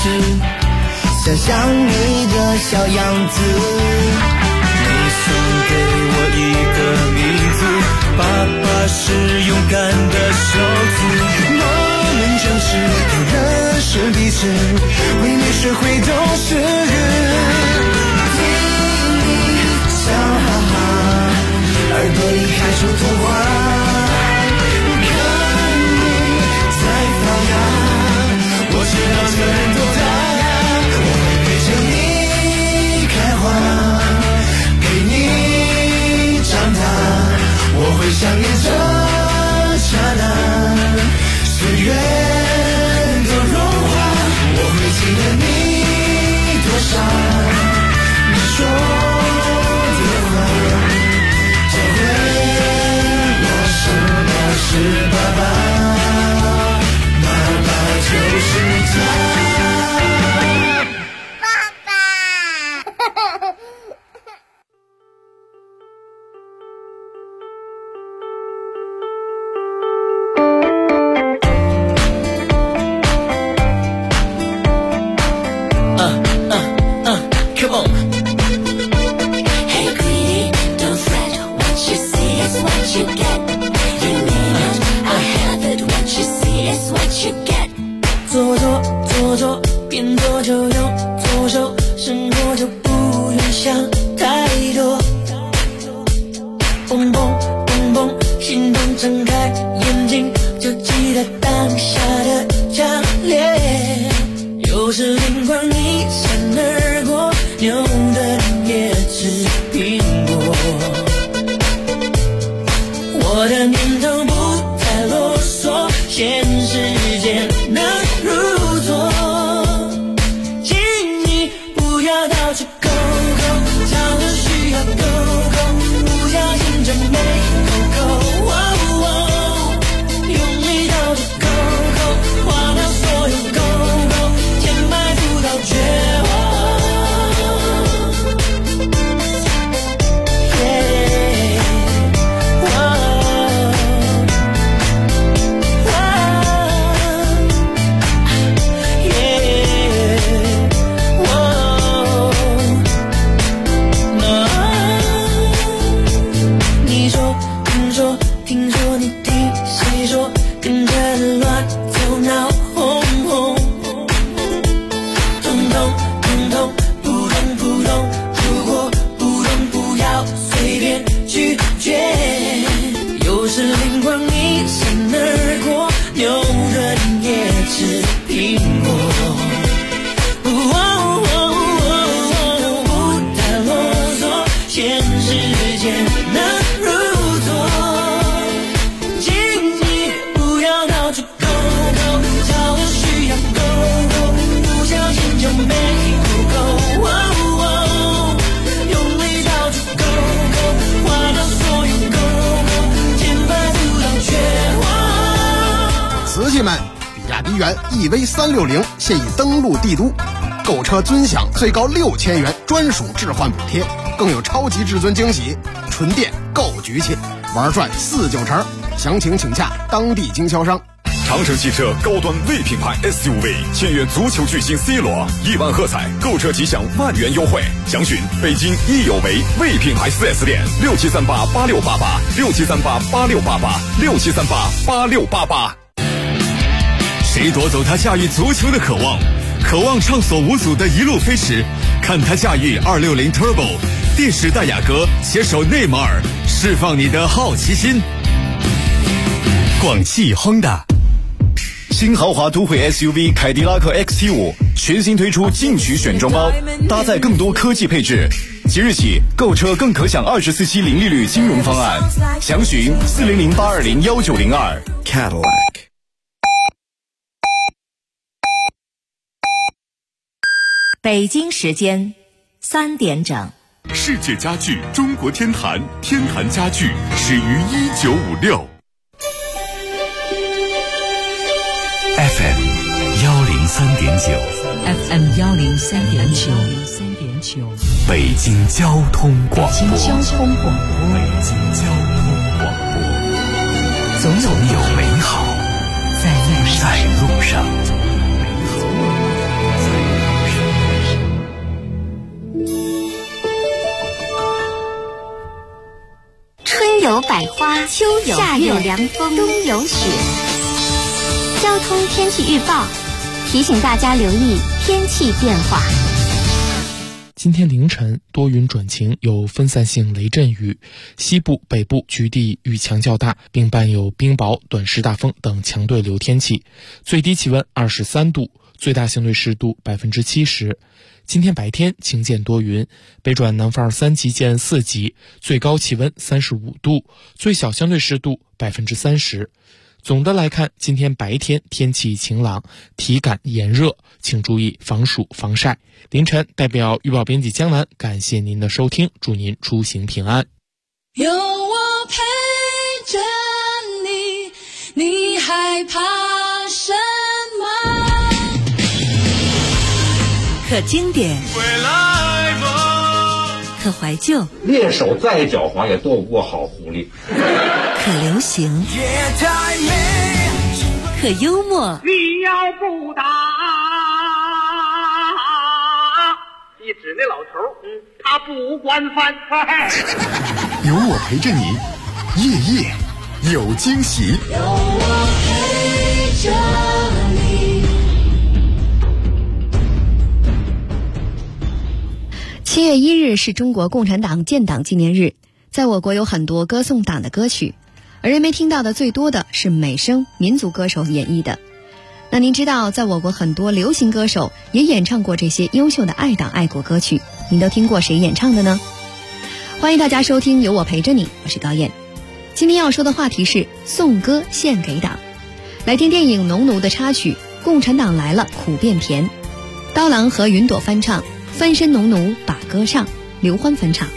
始，想象你的小样子。你送给我一个名字，爸爸是勇敢的手指。我们真是不认识彼此，为你学会懂事。听你笑哈哈，耳朵里开出童话，看你在发芽，我知道这人多大，我会陪着你开花，陪你长大，我会想念这刹那，岁月都融化，我会记得你多少你说的话，教会我什么是爸爸，爸爸就是他。Come on. Hey greedy, don't fret. What you see is what you get. You need it, I have it. What you see is what you get. 做，边做就用左手，生活就不用想太多。蹦蹦蹦蹦，心动睁开眼睛，就记得当下的强烈。有时灵光一闪而过，牛的人也吃苹果。我的念头不再啰嗦，现实间能如昨。请你不要到处勾勾，找着需要勾勾，不小心就没勾勾。用力到处勾勾，划掉所有勾勾，填埋不到绝望。听说你听谁说，跟着乱走闹哄哄，通通扑通，如果不懂不要随便拒绝。有时灵光一闪而过，牛的人也吃苹果。不太啰嗦，现实间能如昨。就没不够，用力到处勾勾，划掉所有勾勾，填埋不到绝望。 瓷器们，比亚迪元 EV360现已登陆帝都，购车尊享最高6000元专属置换补贴，更有超级至尊惊喜，纯电够局气，玩转49成，详情请洽当地经销商。 长城汽车高端 V 品牌 SUV 签约足球巨星 C 罗，1万喝彩，购车即享万元优惠。详询北京益友为 V 品牌 4S 店，67388688，67388688，67388688。谁夺走他驾驭足球的渴望？渴望畅所无阻的一路飞驰，看他驾驭260 Turbo， 电时代雅阁携手内马尔，释放你的好奇心。广汽 Honda。新豪华都会 SUV 凯迪拉克 XT5 全新推出进取选装包，搭载更多科技配置。即日起购车更可享24期零利率金融方案，详询40082019002 Cadillac。 北京时间3点整。 世界家具中国天坛，天坛家具始于1956。FM 103.9 北京交通广播，总有美好在路上。 春有百花，秋有夏有凉风，冬有雪。交通天气预报提醒大家留意天气变化。 今天凌晨多云转晴，有分散性雷阵雨，西部、北部局地雨强较大，并伴有冰雹、短时大风等强对流天气。最低气温23度，最大相对湿度70%。今天白天晴间多云，北转南风2级见4级，最高气温35度，最小相对湿度30%。总的来看，今天白天天气晴朗，体感炎热，请注意防暑防晒。凌晨代表预报编辑江南，感谢您的收听，祝您出行平安。 有我陪着你，你害怕什么？ 可经典，可怀旧， 猎手再狡猾也斗不过好狐狸。 可流行，可幽默。 你要不打，一指那老头，他不惯犯。 有我陪着你，夜夜有惊喜。 有我陪着你。 7月1日是中国共产党建党纪念日，在我国有很多歌颂党的歌曲，而人们听到的最多的是美声民族歌手演绎的。那您知道，在我国很多流行歌手也演唱过这些优秀的爱党爱国歌曲，您都听过谁演唱的呢？欢迎大家收听有我陪着你，我是高燕。今天要说的话题是颂歌献给党，来听电影《农奴》的插曲《共产党来了苦变甜》，刀郎和云朵翻唱，翻身农奴把歌唱，刘欢翻唱。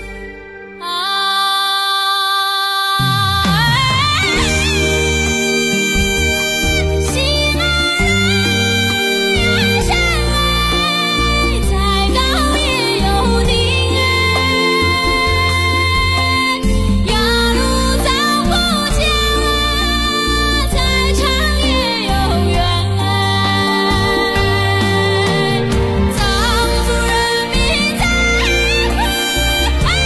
藏族人民在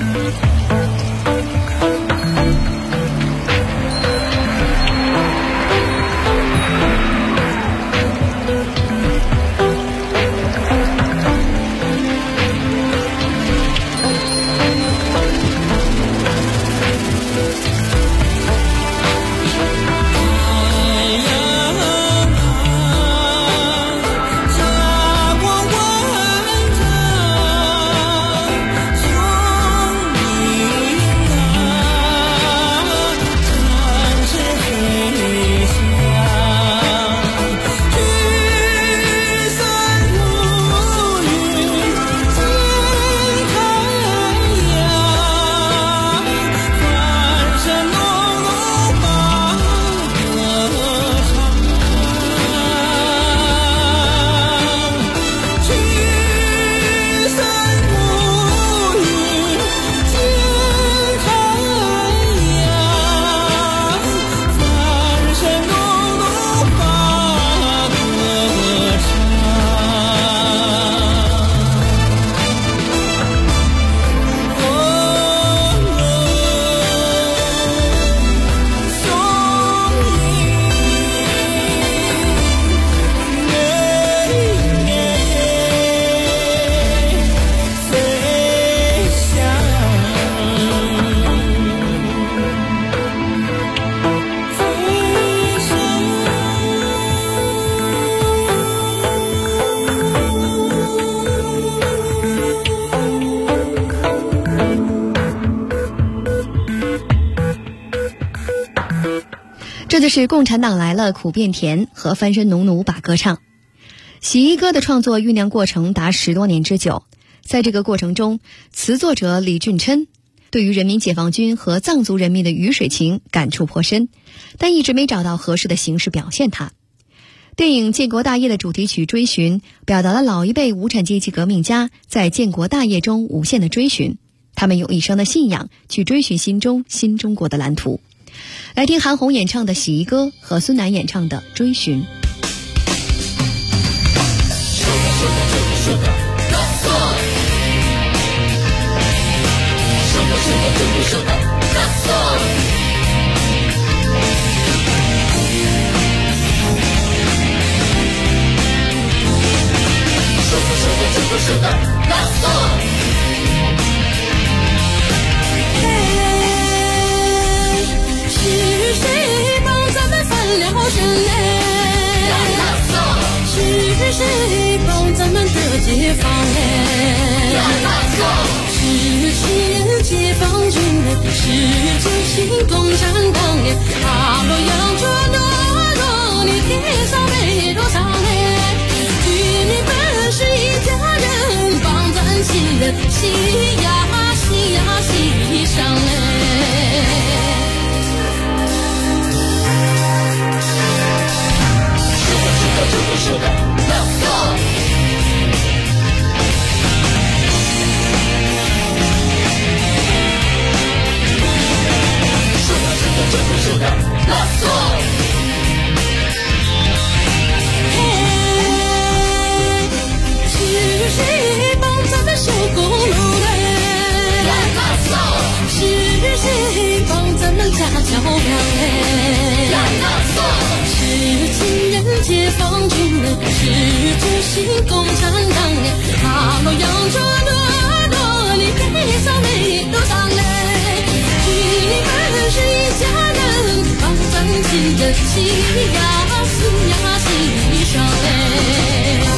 这就是《共产党来了》苦变甜和翻身农奴把歌唱。洗衣歌的创作酝酿过程达10多年之久，在这个过程中，词作者李俊琛对于人民解放军和藏族人民的鱼水情感触颇深，但一直没找到合适的形式表现它。电影《建国大业》的主题曲《追寻》表达了老一辈无产阶级革命家在建国大业中无限的追寻，他们用一生的信仰去追寻心中新中国的蓝图。来听韩红演唱的《洗衣歌》和孙楠演唱的《追寻》。 是谁帮咱们翻了身嘞？是谁帮咱们的解放嘞？是亲人解放军嘞？是救星共产党嘞？阿罗扬着懦弱，你贴上美多伤嘞？军民本是一家人，帮咱亲人洗呀洗呀洗上嘞。是谁帮咱们修公路嘞？是谁帮咱们架桥梁嘞？是亲人解放军嘞？是救星共产党嘞？阿罗扬着懦弱，你背上美多伤嘞？军民本是一家人，帮咱亲人洗呀洗呀洗上嘞。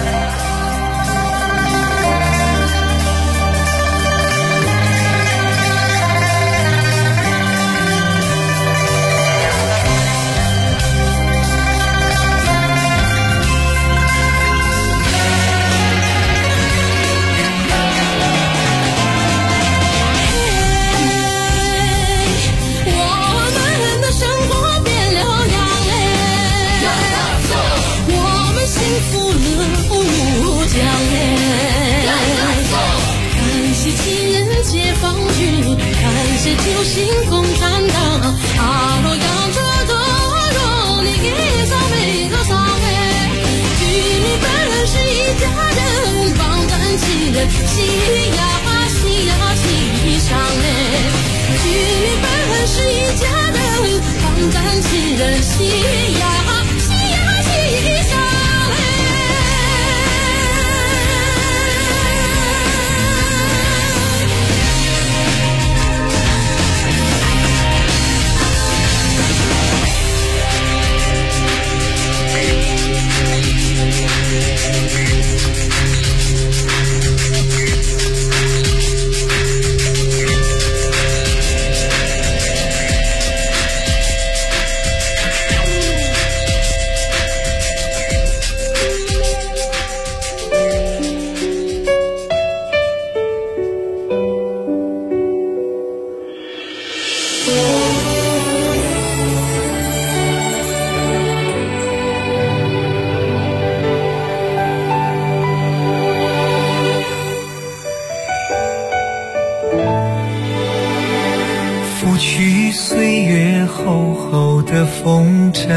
救星共产党，阿罗扬着懦弱，你给上美多伤嘞？军民本是一家人，帮咱亲人洗呀洗呀洗人喜呀喜呀喜上嘞。 拂去岁月厚厚的风尘，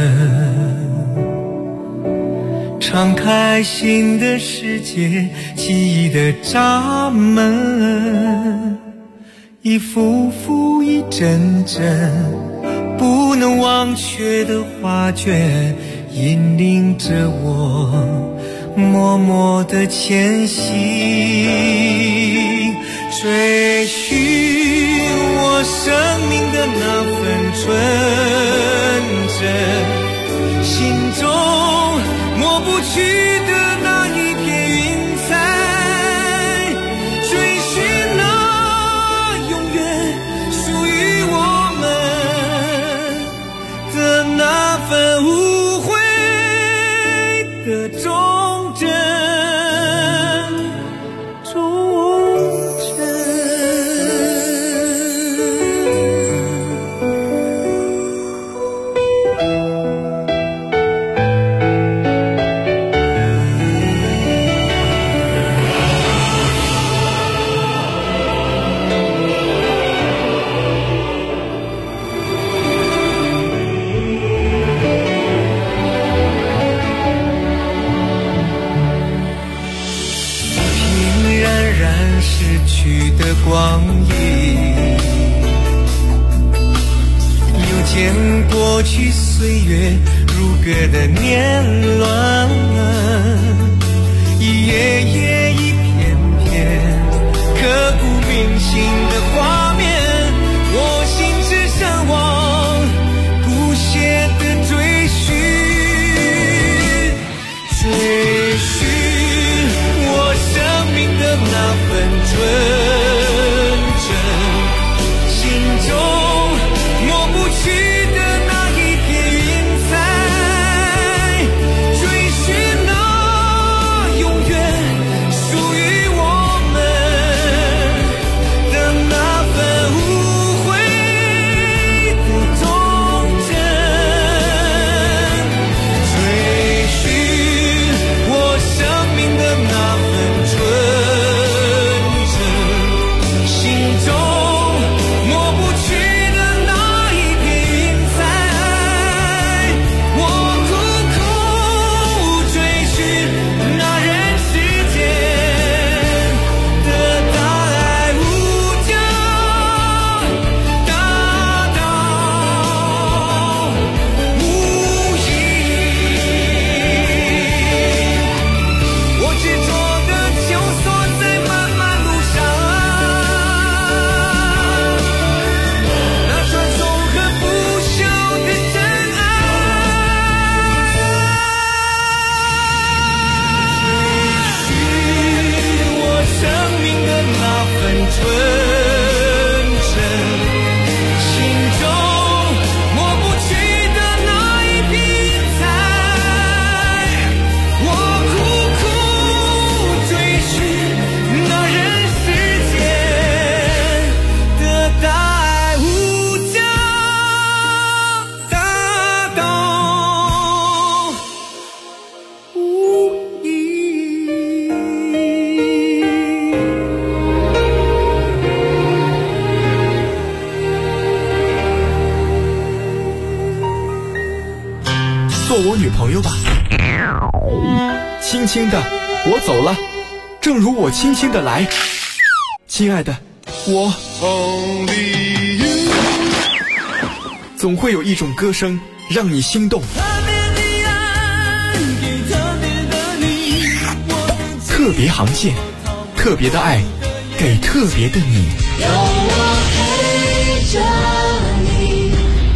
敞开新的世界，记忆的闸门，一幅幅一帧帧不能忘却的画卷，引领着我默默地前行，追寻我生命的那份纯真，心中抹不去的那一片云彩，追寻那永远属于我们的那份无悔的忠贞。光阴又见过去岁月如歌的年轮，一页页一片片刻骨铭心的画面，我心只向往不懈的追寻，追寻我生命的那份纯做我女朋友吧。轻轻的，我走了，正如我轻轻的来。亲爱的，我总会有一种歌声让你心动。特别航线，特别的爱，给特别的你。 有我陪着你。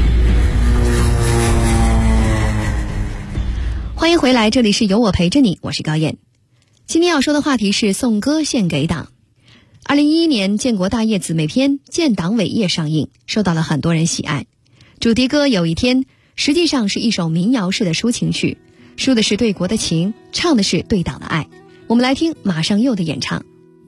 欢迎回来，这里是有我陪着你，我是高燕。今天要说的话题是颂歌献给党。2011年建国大业姊妹篇《建党伟业》上映，受到了很多人喜爱。主题歌《有一天》实际上是一首民谣式的抒情曲，抒的是对国的情，唱的是对党的爱。我们来听马尚佑的演唱。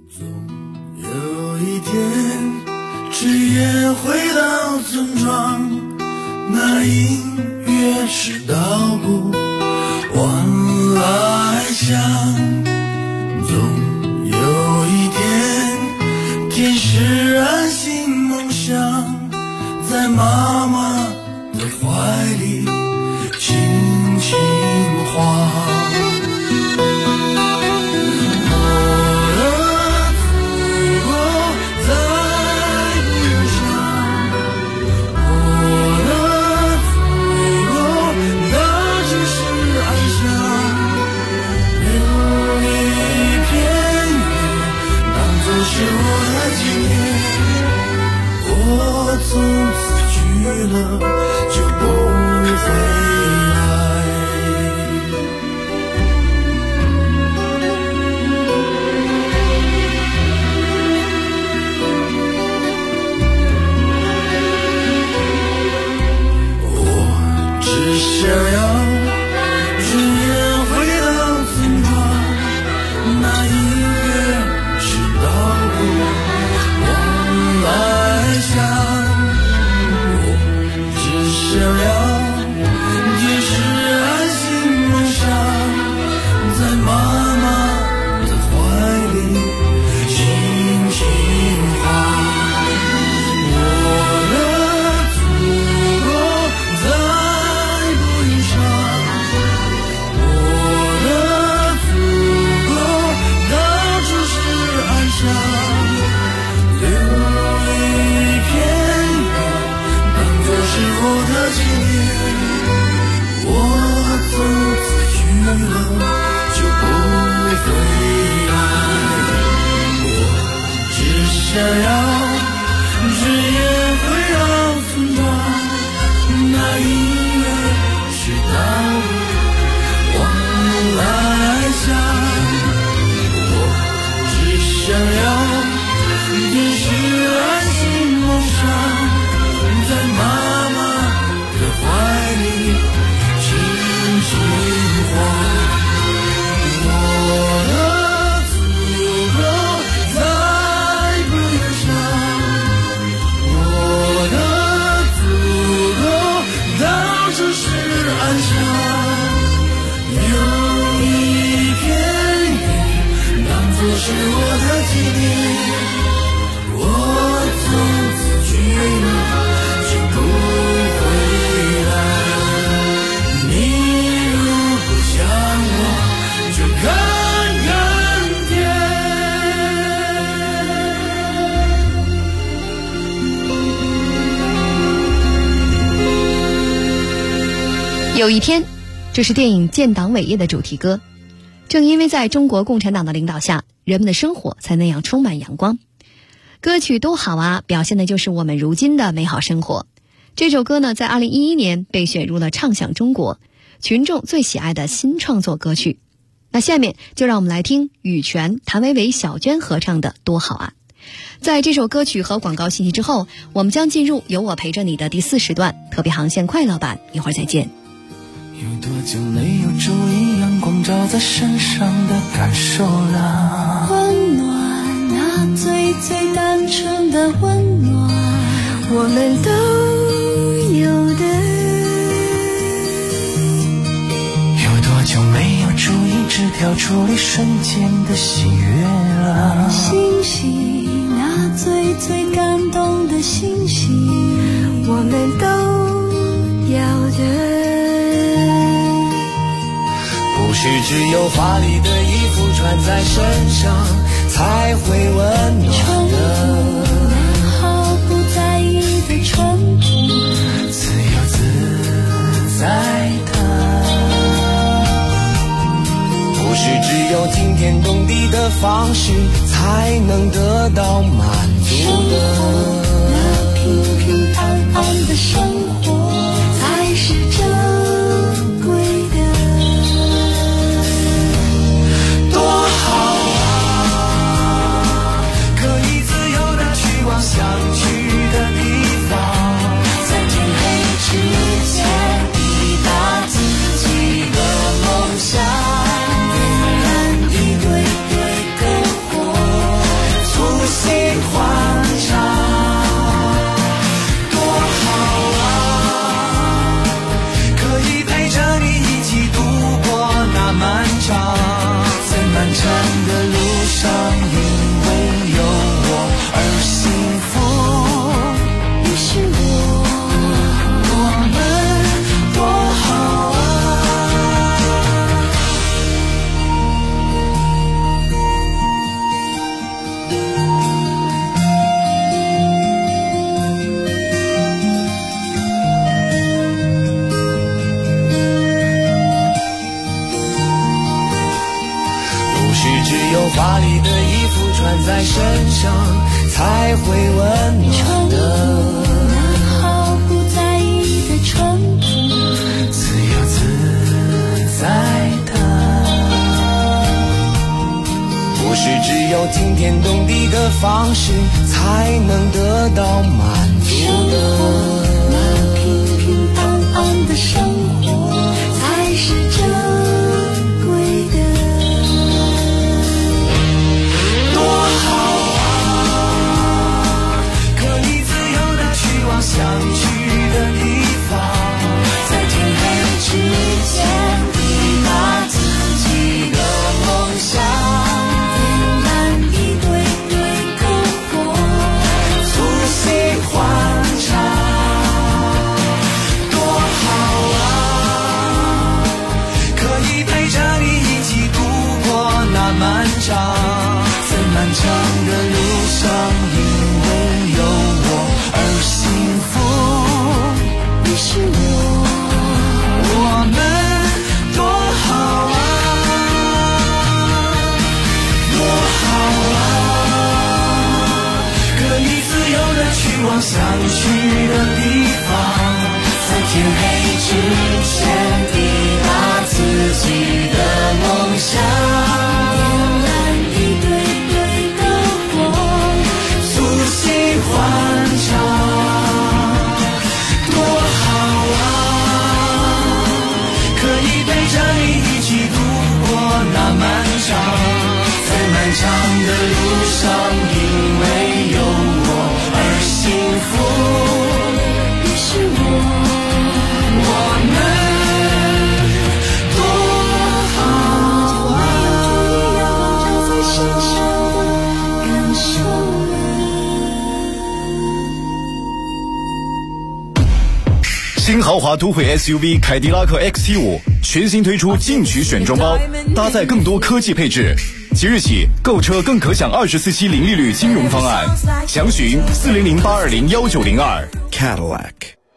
有一天，只愿回到村庄，那音乐是稻谷往来响。总有一天，天使安心梦想，在妈妈的怀里轻轻晃。从此去了就不回来。我只想要只愿回到村庄，那音乐是稻谷往来响。想要天使安心梦想，在妈妈的怀里轻轻晃。我的祖国再不忧伤，我的祖国到处是安详。留一片云，当作是我的纪念。我从此去了就不回来。我只想要只愿回到村庄，那音乐是稻谷往来响。我只想要天使安心梦想，在妈妈的怀里轻轻晃。我的祖国再不忧伤，我的祖国到处是安详。有一片云，当作是我的纪念。我从此去了就不回来。你如果想我，就看看天。有一天，这是电影《建党伟业》的主题歌。正因为在中国共产党的领导下，人们的生活才那样充满阳光。歌曲多好啊，表现的就是我们如今的美好生活。这首歌呢，在2011年被选入了畅享中国群众最喜爱的新创作歌曲。那下面就让我们来听羽泉、谭维维、小娟合唱的《多好啊》。在这首歌曲和广告信息之后，我们将进入有我陪着你的第4时段特别航线快乐版，一会儿再见。 有多久没有注意阳光照在身上的感受了？ 温暖，那最最单纯的温暖，我们都有的。 有多久没有注意纸条处理瞬间的喜悦了？ 星星，那最最感动的星星，我们都要的。 不是只有华丽的衣服穿在身上才会温暖的， 毫不在意的淳朴， 自由自在方式才能得到满足的。 平平安安的生活才是珍贵的。 多好啊，可以自由地去往想去的地方， 在天黑之前抵达自己的梦想，点燃一堆堆篝火， 促膝欢唱。漫长，在漫长的路上，因为有我而幸福。 你是我们多好啊！ 只有华丽的衣服穿在身上才会温暖的， 那毫不在意的淳朴， 自由自在的，不是只有惊天动地的方式才能得到满足的。 那平平安安的生活才是珍贵的。 想去的地方， 在天黑之前抵达自己的梦想，点燃一堆堆篝火， 促膝欢唱。多好啊，可以陪着你一起度过那漫长，在漫长的路上，因为有我而幸福。 你是我们多好啊，多好啊，可以自由地去往想去的地方，在天黑之前抵达自己的梦想， 点燃一堆堆篝火， 促膝欢唱。那漫长，在漫长的路上，因为有我而幸福。 你是我们多好啊！ 要照在身上的感受。 新豪华都会 SUV 凯迪拉克 XT5 全新推出进取选装包，搭载更多科技配置。即日起购车更可享24期零利率金融方案，详询400-820-1902 Cadillac。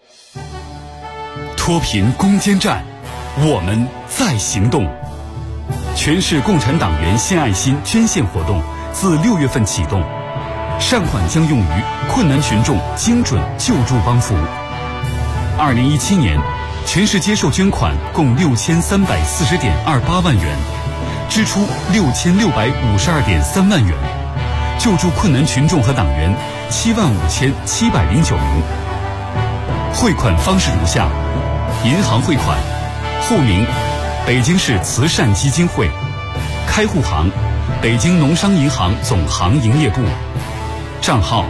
脱贫攻坚战，我们在行动。全市共产党员献爱心捐献活动自6月份启动，善款将用于困难群众精准救助帮扶。2017年，全市接受捐款共6340.28万元，支出6652.3万元，救助困难群众和党员75709名。汇款方式如下：银行汇款，户名北京市慈善基金会，开户行北京农商银行总行营业部，账号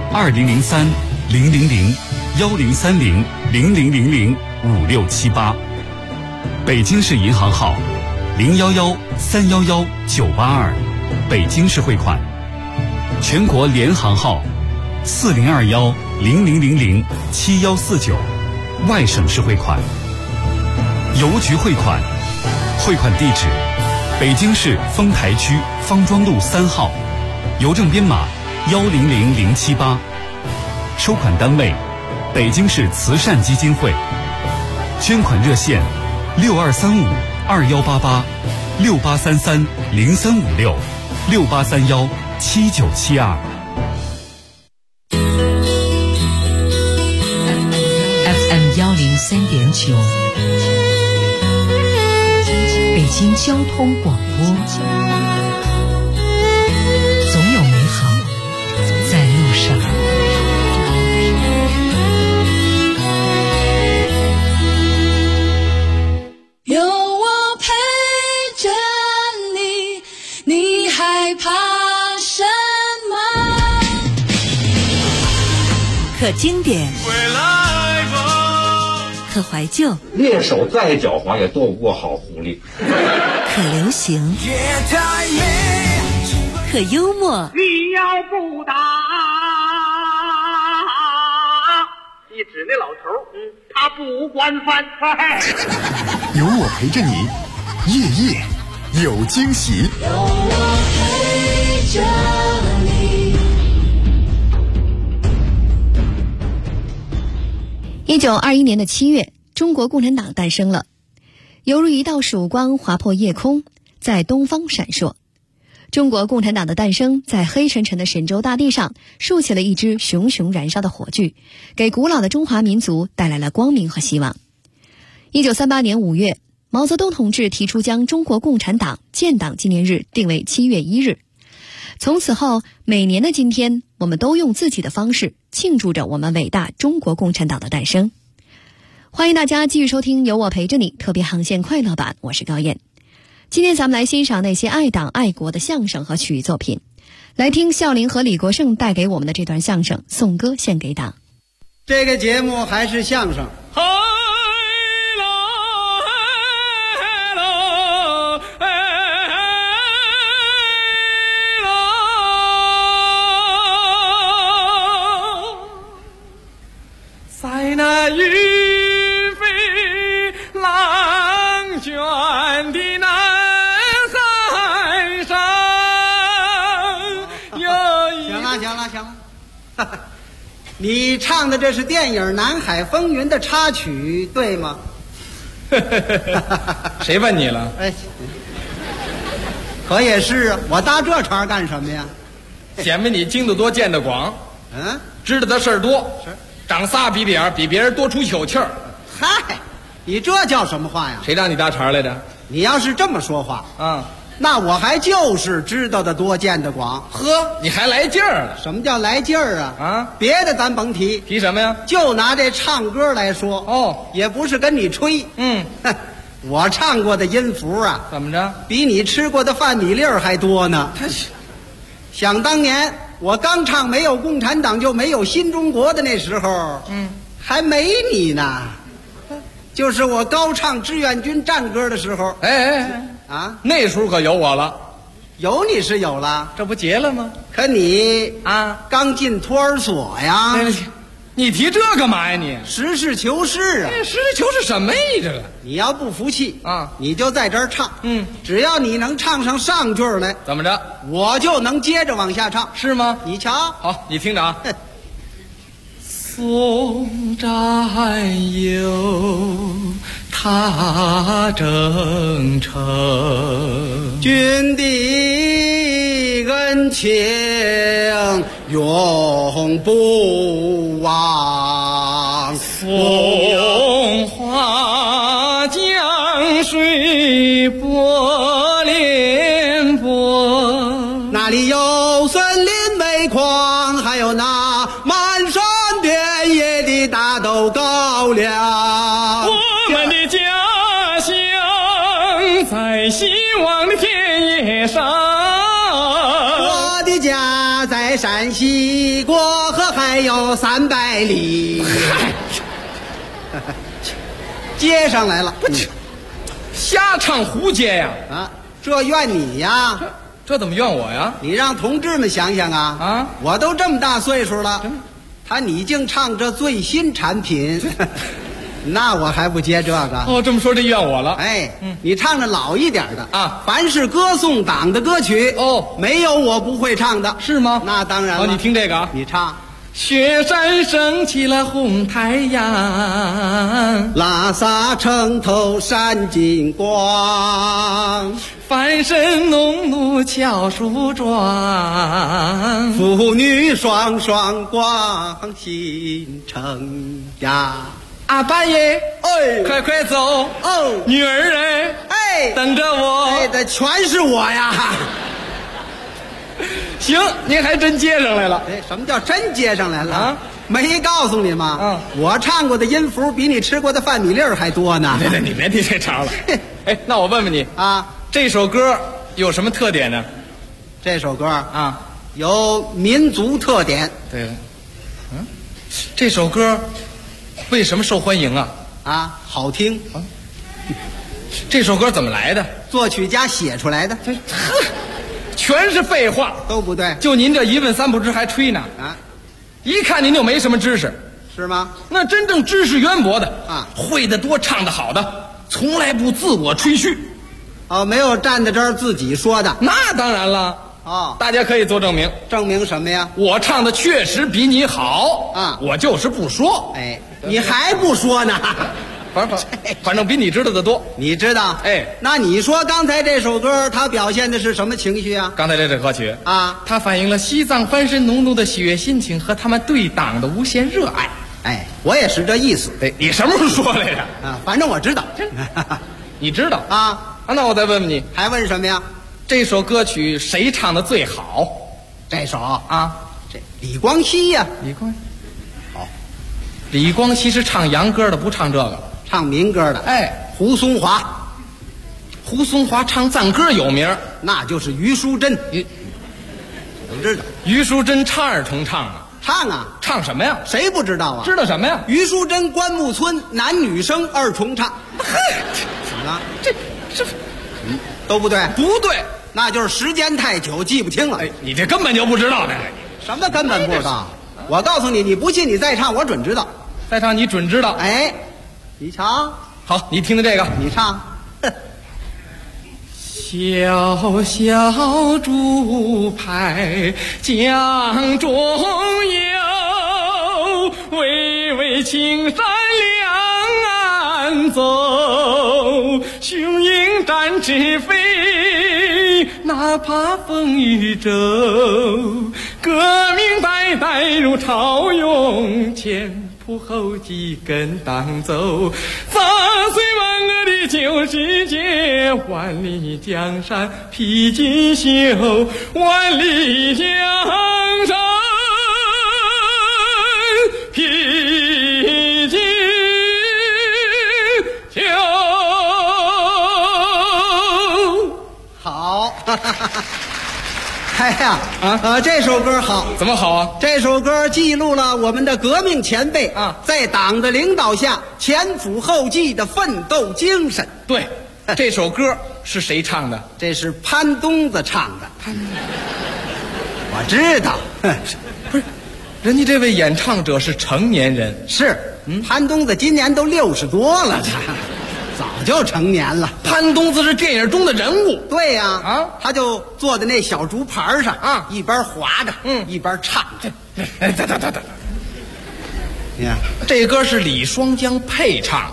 2003-000-1030-0000-5678，北京市银行号011-311-982，北京市汇款，全国联行号4021-0000-7149，外省市汇款。邮局汇款，汇款地址北京市丰台区方庄路3号，邮政编码100078，收款单位北京市慈善基金会，捐款热线62352188、68330356、 68317972。 FM 103.9，北京交通广播，总有美好在路上。 有我陪着你，你害怕什么？ 可经典，可怀旧， 猎手再狡猾也斗不过好狐狸。 可流行，可幽默。 你要不打，你指那老头，他不管饭菜。 有我陪着你，夜夜有惊喜。 有我陪着你。 1921年的7月，中国共产党诞生了，犹如一道曙光划破夜空，在东方闪烁。中国共产党的诞生，在黑沉沉的神州大地上竖起了一支熊熊燃烧的火炬，给古老的中华民族带来了光明和希望。1938年5月，毛泽东同志提出将中国共产党建党纪念日定为7月1日。从此后，每年的今天，我们都用自己的方式庆祝着我们伟大中国共产党的诞生。欢迎大家继续收听由我陪着你特别航线快乐版，我是高燕。今天咱们来欣赏那些爱党爱国的相声和曲艺作品，来听孝林和李国盛带给我们的这段相声《颂歌献给党》。 这个节目还是相声。 在那云飞浪卷的南海上， 行了，你唱的这是电影《南海风云》的插曲，对吗？ 谁问你了？ 哎，可也是啊，我搭这茬干什么呀？ 显摆你经得多，见得广，知道的事儿多， 是。 长仨比脸，比别人多出口气儿。 嗨，你这叫什么话呀？ 谁让你搭茬来的？ 你要是这么说话，那我还就是知道的多，见得广。 呵，你还来劲儿了？ 什么叫来劲儿啊？别的咱甭提， 提什么呀？ 就拿这唱歌来说，也不是跟你吹，我唱过的音符啊， 怎么着？ 比你吃过的饭米粒儿还多呢。想当年。我刚唱没有共产党就没有新中国的那时候，还没你呢。就是我高唱志愿军战歌的时候， 那时候可有我了， 有你是有了， 这不结了吗？ 可你刚进托儿所呀。 你提这干嘛呀你？ 实事求是啊！ 实事求是什么呀？你这个， 你要不服气你就在这儿唱，只要你能唱上上句来， 怎么着， 我就能接着往下唱， 是吗？ 你瞧， 好，你听着啊。松战友，踏征程， 君的恩情永不忘。 松花江水波连波， 那里有森林煤矿，还有那满山遍野的大豆高粱。 我们的家乡在希望的田野上， 我的家在山西，过河还有300里。接上来了， 瞎唱胡接呀！ 这怨你呀！ 这怎么怨我呀？ 你让同志们想想啊！我都这么大岁数了，你净唱这最新产品，那我还不接这个？ 这么说这怨我了？ 你唱着老一点的啊！凡是歌颂党的歌曲，没有我不会唱的， 是吗？ 那当然了。 你听这个啊， 你唱。 雪山升起了红太阳， 拉萨城头闪金光， 翻身农奴俏梳妆， 妇女双双光新城呀。 半夜， 哎， 快快走哦， 女儿哎， 哎， 等着我。 哎，这全是我呀。 行，您还真接上来了。 哎，什么叫真接上来了啊？ 没告诉你吗？我唱过的音符比你吃过的饭米粒儿还多呢。 对，你别提这茬了。哎，那我问问你啊， 这首歌有什么特点呢？ 这首歌啊，有民族特点。 对了，这首歌为什么受欢迎啊？ 啊，好听啊。 这首歌怎么来的？ 作曲家写出来的。 全是废话， 都不对。 就您这一问三不知还吹呢啊！一看您就没什么知识， 是吗？ 那真正知识渊博的啊， 会得多唱得好的，从来不自我吹嘘。 哦，没有站在这儿自己说的。 那当然了。 哦， 大家可以做证明。 证明什么呀？ 我唱的确实比你好啊， 我就是不说。 哎，你还不说呢？ 反正比你知道的多。 你知道？ 哎， 那你说刚才这首歌它表现的是什么情绪啊？ 刚才这首歌曲啊， 它反映了西藏翻身农奴的喜悦心情和他们对党的无限热爱。 哎，我也是这意思。 哎，你什么时候说来着？ 啊，反正我知道。 你知道啊？ 那我再问问你， 还问什么呀？ 这首歌曲谁唱的最好？ 这首啊， 这李光羲呀。 李光，好，李光羲是唱洋歌的，不唱这个。 唱民歌的， 哎， 胡松华， 胡松华唱赞歌有名， 那就是于淑珍。我知道， 于淑珍唱二重唱啊， 唱啊， 唱什么呀？ 谁不知道啊？ 知道什么呀？ 于淑珍、关牧村男女生二重唱。怎么了？ 这都不对， 不对， 那就是时间太久记不清了。 哎，你这根本就不知道那个， 什么根本不知道？我告诉你，你不信你再唱，我准知道。 再唱你准知道。 哎。你唱好，你听听这个， 你唱。 小小竹排江中游，巍巍青山两岸走。雄鹰展翅飞，哪怕风雨骤。革命代代如潮涌，前仆后继跟党走。砸碎万恶的旧世界，万里江山披锦绣，万里江山披锦绣。 好。哎呀，这首歌好， 怎么好啊？ 这首歌记录了我们的革命前辈啊， 在党的领导下前赴后继的奋斗精神。 对，这首歌是谁唱的？ 这是潘冬子唱的。我知道， 不是，人家这位演唱者是成年人。 是，潘冬子今年都60多了，早就成年了。 潘冬子是电影中的人物。 对呀，啊，他就坐在那小竹盘上啊，一边划着，一边唱着。 哎，等，你看，这歌是李双江配唱。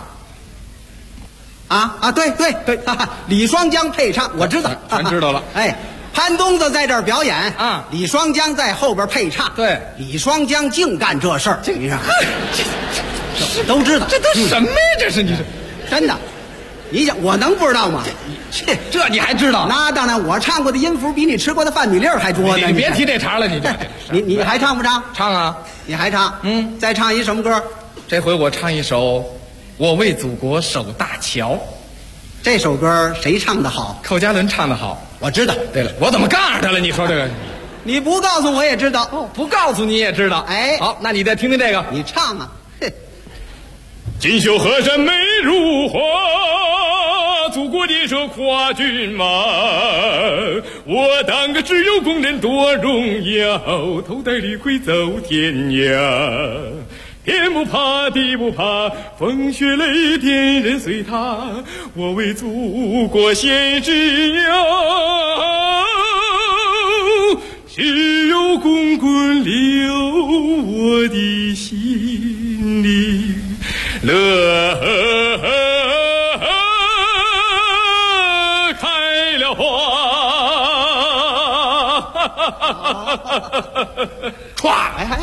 对，李双江配唱，我知道， 全知道了。 哎，潘冬子在这儿表演啊， 李双江在后边配唱。 对， 李双江净干这事儿，你看，这都知道。 这都什么呀？这是你是真的。你想我能不知道吗？ 这你还知道？ 那当然，我唱过的音符比你吃过的饭米粒儿还多呢。 你别提这茬了， 你还唱不唱？ 唱啊！ 你还唱？再唱一什么歌？ 这回我唱一首《我为祖国守大桥》。 这首歌谁唱的好？ 寇家伦唱的好， 我知道。 对了，我怎么告诉他了？你说这个， 你不告诉我也知道， 不告诉你也知道。 哎， 好，那你再听听这个， 你唱啊。 锦绣河山美如画，祖国的这跨骏马，我当个只有工人多荣耀，头戴绿盔走天涯。天不怕地不怕，风雪雷电人随他，我为祖国献只有只有滚滚流我的心里乐开了花。 歘， 哎，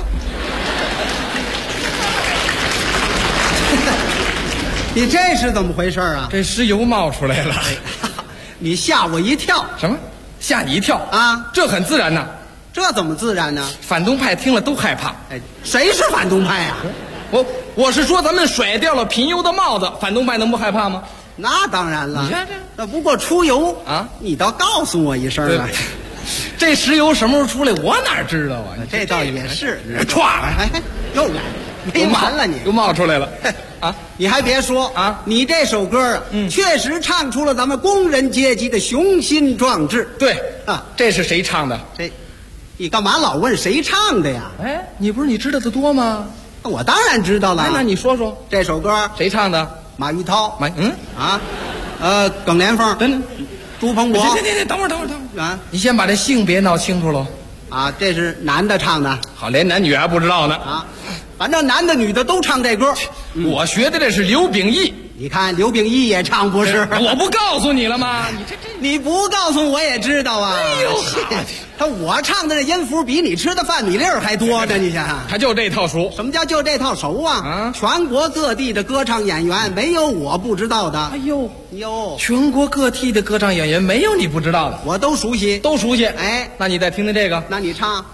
你这是怎么回事啊？ 这石油冒出来了， 你吓我一跳。 什么？吓你一跳啊？ 这很自然呐。 这怎么自然呢？ 反动派听了都害怕。 哎，谁是反动派啊？ 我是说，咱们甩掉了贫油的帽子，反动派能不害怕吗？ 那当然了。 你看这， 那不过出油啊， 你倒告诉我一声啊。 这石油什么时候出来，我哪知道啊？ 这倒也是。 歘， 哎，又来，没完了你， 又冒出来了。啊， 你还别说啊，你这首歌啊，确实唱出了咱们工人阶级的雄心壮志。 对啊，这是谁唱的？ 这，你干嘛老问谁唱的呀？ 哎，你知道的多吗？ 我当然知道了。 哎，那你说说这首歌谁唱的？ 马玉涛。 啊， 耿连峰。 等等， 朱鹏博。 等会儿啊！你先把这性别闹清楚喽。 啊，这是男的唱的。 好，连男女还不知道呢。 啊，反正男的女的都唱这歌。 我学的这是刘秉义。 你看刘秉义也唱不是？ 我不告诉你了吗？ 你不告诉我也知道啊。 哎呦， 我唱的这音符比你吃的饭米粒儿还多呢，你想想。 他就这套熟。 什么叫就这套熟啊？全国各地的歌唱演员没有我不知道的。 哎呦，全国各地的歌唱演员没有你不知道的， 我都熟悉， 都熟悉。 哎， 那你再听听这个， 那你唱。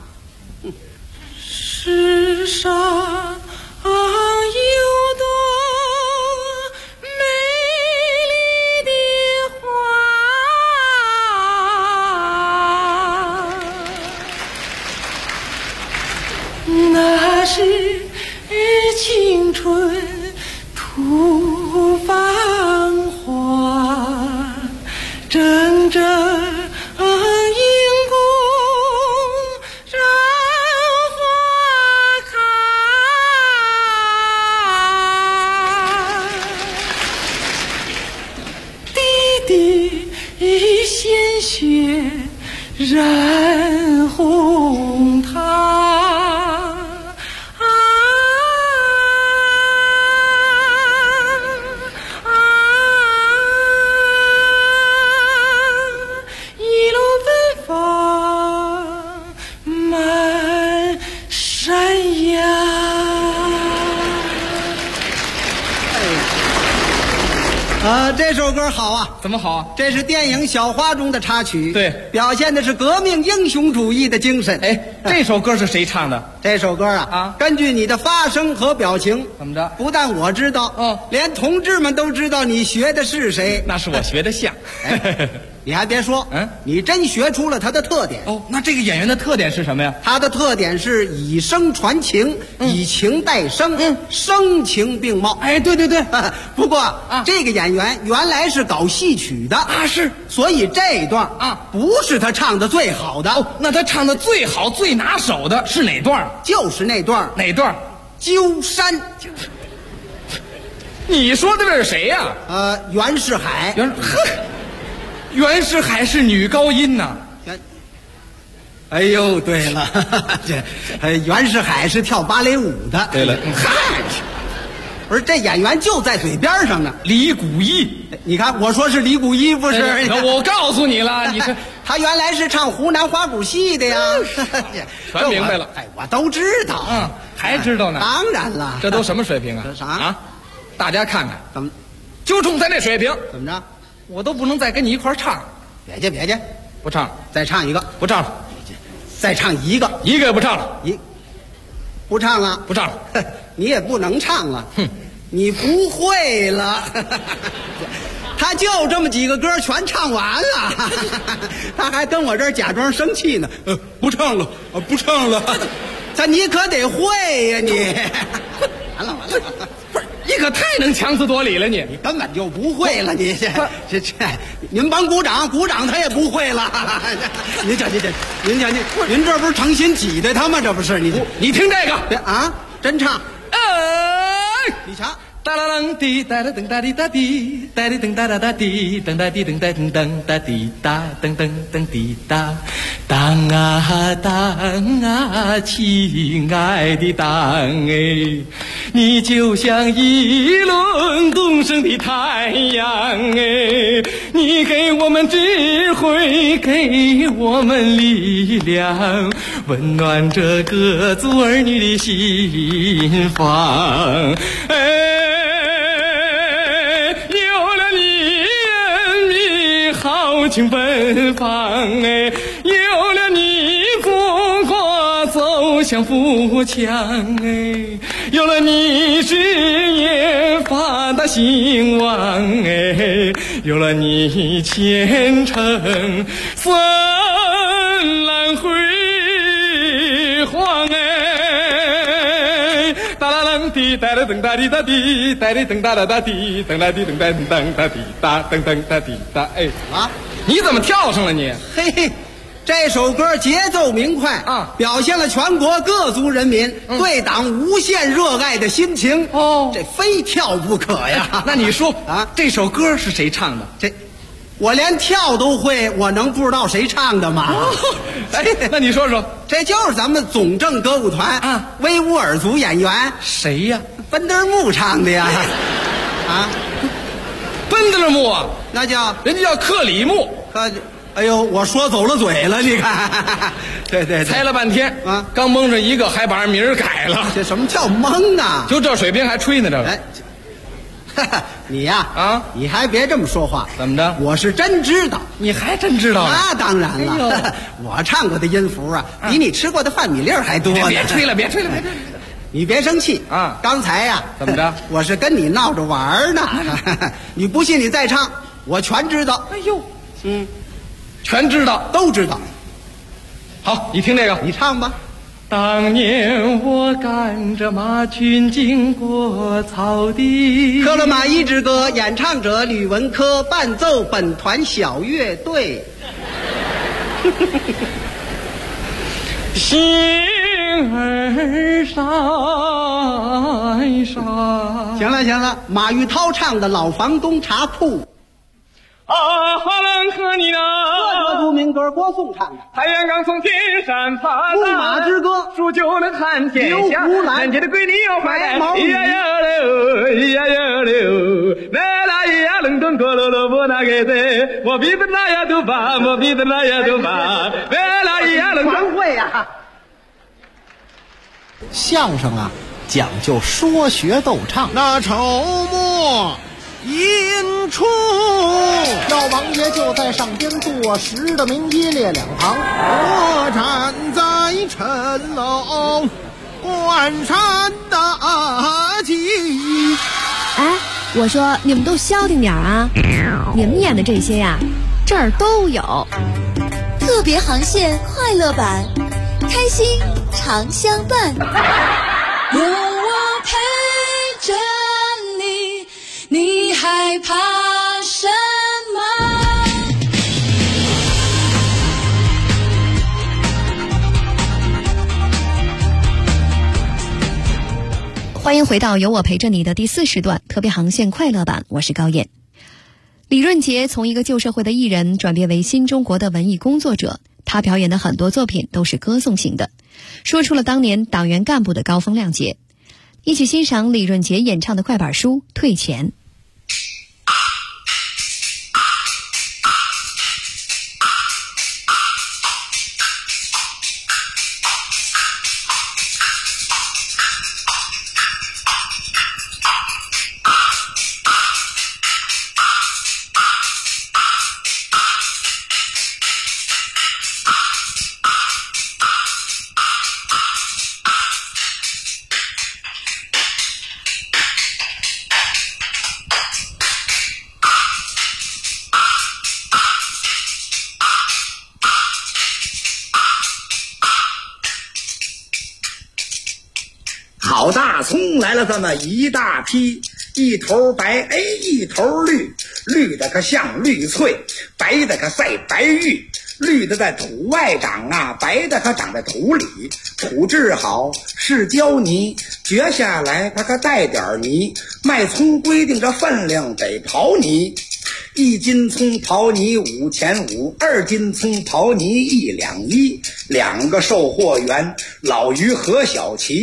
世上有多美丽的花，那是青春吐芳华，阵阵迎宫让花开，滴滴鲜血染红它。 这首歌好啊！ 怎么好啊？ 这是电影《小花》中的插曲， 对， 表现的是革命英雄主义的精神。 哎，这首歌是谁唱的？ 这首歌啊，根据你的发声和表情， 怎么着？ 不但我知道，连同志们都知道你学的是谁。 那是我学的像。 你还别说，你真学出了他的特点。 哦，那这个演员的特点是什么呀？ 他的特点是以声传情，以情带声，声情并茂。 哎，对。 不过这个演员原来是搞戏曲的啊，是， 所以这一段不是他唱的最好的。 哦，那他唱的最好、最拿手的是哪段？ 就是那段。 哪段？ 鸠山。 你说的这是谁呀？ 袁世海。 袁世海是女高音呐。 哎呦，对了，袁世海是跳芭蕾舞的。 对了， 不是这演员就在嘴边上呢。 李谷一， 你看我说是李谷一不是？ 我告诉你了，你是他原来是唱湖南花鼓戏的呀。 全明白了。 哎，我都知道。 还知道呢？ 当然了。 这都什么水平啊？ 这啥啊？ 大家看看， 怎么就冲他那水平？ 怎么着？ 我都不能再跟你一块唱。 别介， 不唱， 再唱一个， 不唱了， 再唱一个也不唱了， 不唱了， 不唱了， 你也不能唱了，你不会了。他就这么几个歌全唱完了，他还跟我这儿假装生气呢。不唱了，不唱了。你可得会呀你。完了， 不是你可太能强词夺理了你根本就不会了你这您帮鼓掌他也不会了。您瞧您这不是诚心挤兑他吗？这不是你听这个啊，真唱。你瞧。 哒啦啷滴哒啦噔哒滴哒滴哒滴噔哒哒哒滴噔哒滴噔哒噔噔哒滴哒噔噔噔滴哒当啊当啊，亲爱的当哎， 你就像一轮东升的太阳哎，你给我们智慧，给我们力量，温暖着各族儿女的心房哎。豪情奔放哎，有了你，祖国走向富强哎，有了你，事业发达兴旺哎，有了你，前程灿烂辉煌哎。哒啦啷滴哒啦噔哒滴哒滴，哒哩噔哒啦哒滴，噔啦滴噔哒噔噔哒滴哒噔噔哒滴哒哎啊！你怎么跳上了你？ 嘿嘿，这首歌节奏明快啊，表现了全国各族人民对党无限热爱的心情哦，这非跳不可呀。 那你说啊，这首歌是谁唱的？ 这我连跳都会，我能不知道谁唱的吗？ 哎，那你说说， 这就是咱们总政歌舞团啊，维吾尔族演员谁呀？ 奔德木唱的呀。啊， 奔德木啊， 那叫人家叫克里木。 哎呦，我说走了嘴了，你看。对， 猜了半天啊，刚蒙着一个，还把人名儿改了。 这什么叫蒙啊？ 就这水平还吹呢，这个。 哎，你呀啊，你还别这么说话。 怎么着？ 我是真知道。 你还真知道？ 那当然了，我唱过的音符啊，比你吃过的饭米粒还多呢。 别吹了，别吹了。 你别生气啊！刚才呀， 怎么着？ 我是跟你闹着玩呢。你不信，你再唱，我全知道。 哎呦，全知道， 都知道。 好，你听这个， 你唱吧。 当年我赶着马群经过草地， 刻了马一支歌，演唱者吕文科，伴奏本团小乐队。 星儿闪闪。 行了，马玉涛唱的《老房东茶铺》。 啊哈兰和你呢？ 各族民歌郭颂唱的。 太阳刚从天山爬牧马之歌， 数就能看天下。 刘胡兰， 南街的闺女要白毛女，呀呀溜，来啦呀冷咚咕噜噜不那个的，我比的那呀都把，我比的那呀都把，来啦呀冷全会呀。相声啊，讲究说学逗唱。 那筹末引出， 老王爷就在上边坐实的名一列两旁， 我站在城楼观山大吉。 哎，我说你们都消停点啊！你们演的这些呀，这儿都有。 特别航线快乐版，开心常相伴。有我陪着你，你害怕什么？ 欢迎回到有我陪着你的第4时段特别航线快乐版，我是高燕。李润杰从一个旧社会的艺人转变为新中国的文艺工作者，他表演的很多作品都是歌颂型的，说出了当年党员干部的高风亮节。一起欣赏李润杰演唱的快板书《退钱》。 好大葱来了这么一大批，一头白哎一头绿，绿的可像绿翠，白的可赛白玉，绿的在土外长啊，白的可长在土里。土质好是胶泥，掘下来它可带点泥，卖葱规定这分量得刨泥。1斤葱刨泥5钱5，2斤葱刨泥1两1。2个售货员老于何小琪，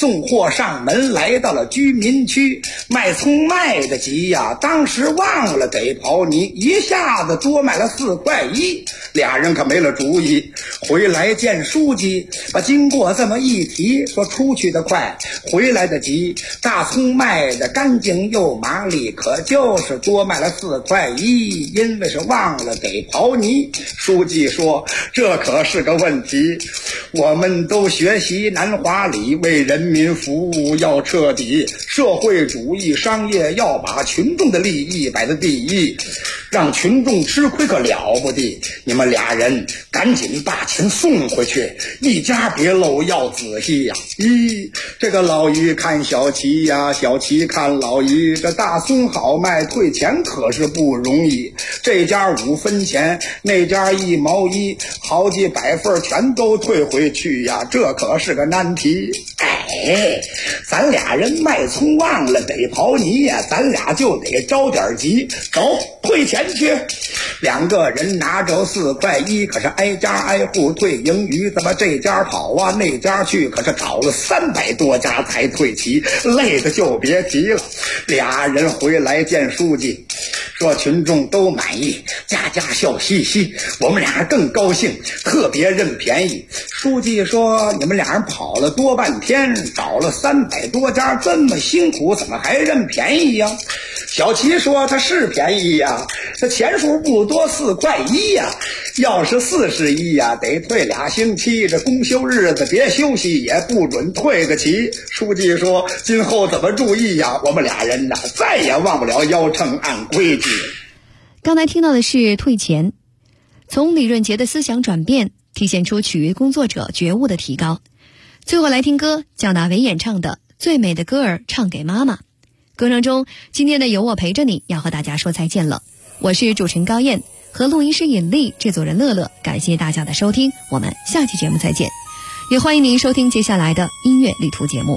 送货上门，来到了居民区。卖葱卖的急呀，当时忘了给刨泥，一下子多卖了4块1。俩人可没了主意，回来见书记，把经过这么一提，说出去的快，回来的急。大葱卖的干净又麻利，可就是多卖了4块1，因为是忘了给刨泥。书记说这可是个问题，我们都学习南华里，为人民服务要彻底，社会主义商业要把群众的利益摆在第一，让群众吃亏可了不得。你们俩人赶紧把钱送回去，一家别漏，要仔细呀。这个老于看小齐呀，小齐看老于，这大葱好卖，退钱可是不容易。这家5分钱，那家1毛1，好几百份全都退回去呀，这可是个难题。咱俩人卖葱忘了得刨泥呀，咱俩就得着点急，走，退钱去。2个人拿着4块1，可是挨家挨户退盈余，怎么这家跑啊那家去，可是找了300多家才退齐，累的就别提了。俩人回来见书记，说群众都满意，家家笑嘻嘻，我们俩人更高兴，特别认便宜。书记说你们俩人跑了多半天，找了300多家，这么辛苦，怎么还认便宜呀？小齐说他是便宜呀，这钱数不多，4块1呀，要是41呀，得退2星期，这公休日子别休息也不准退得起。书记说今后怎么注意呀？我们俩人再也忘不了腰秤按规矩。 刚才听到的是退钱，从李润杰的思想转变体现出曲艺工作者觉悟的提高。最后来听歌，叫那维演唱的《最美的歌儿唱给妈妈》。歌声中，今天的有我陪着你要和大家说再见了。我是主持人高燕，和录音师尹丽，制作人乐乐，感谢大家的收听，我们下期节目再见。也欢迎您收听接下来的音乐旅途节目。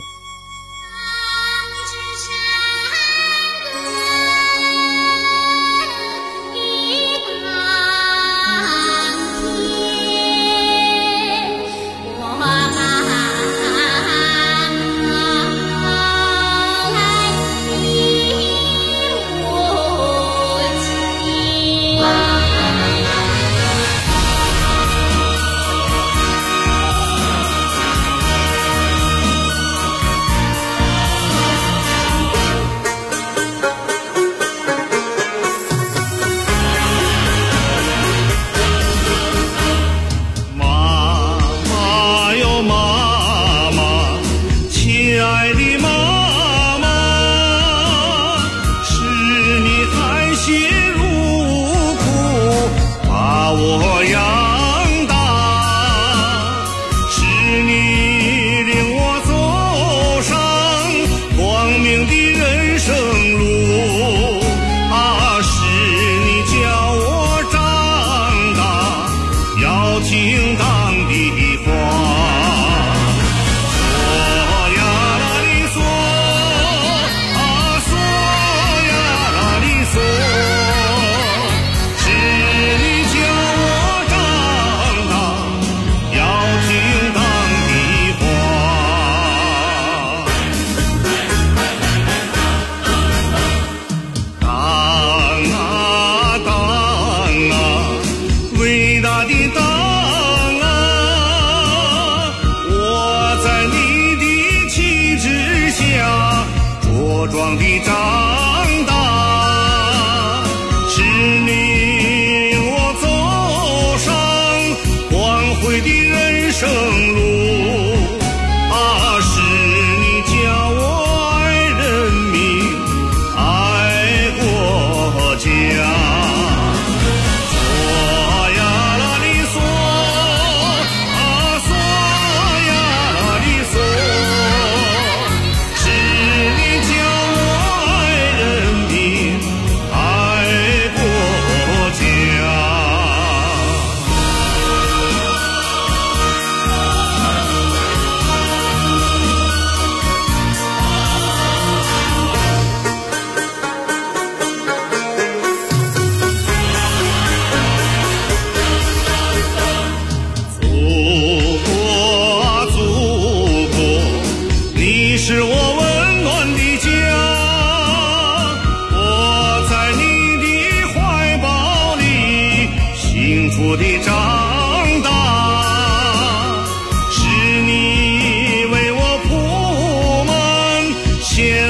是你教我爱人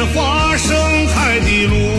花盛开的路。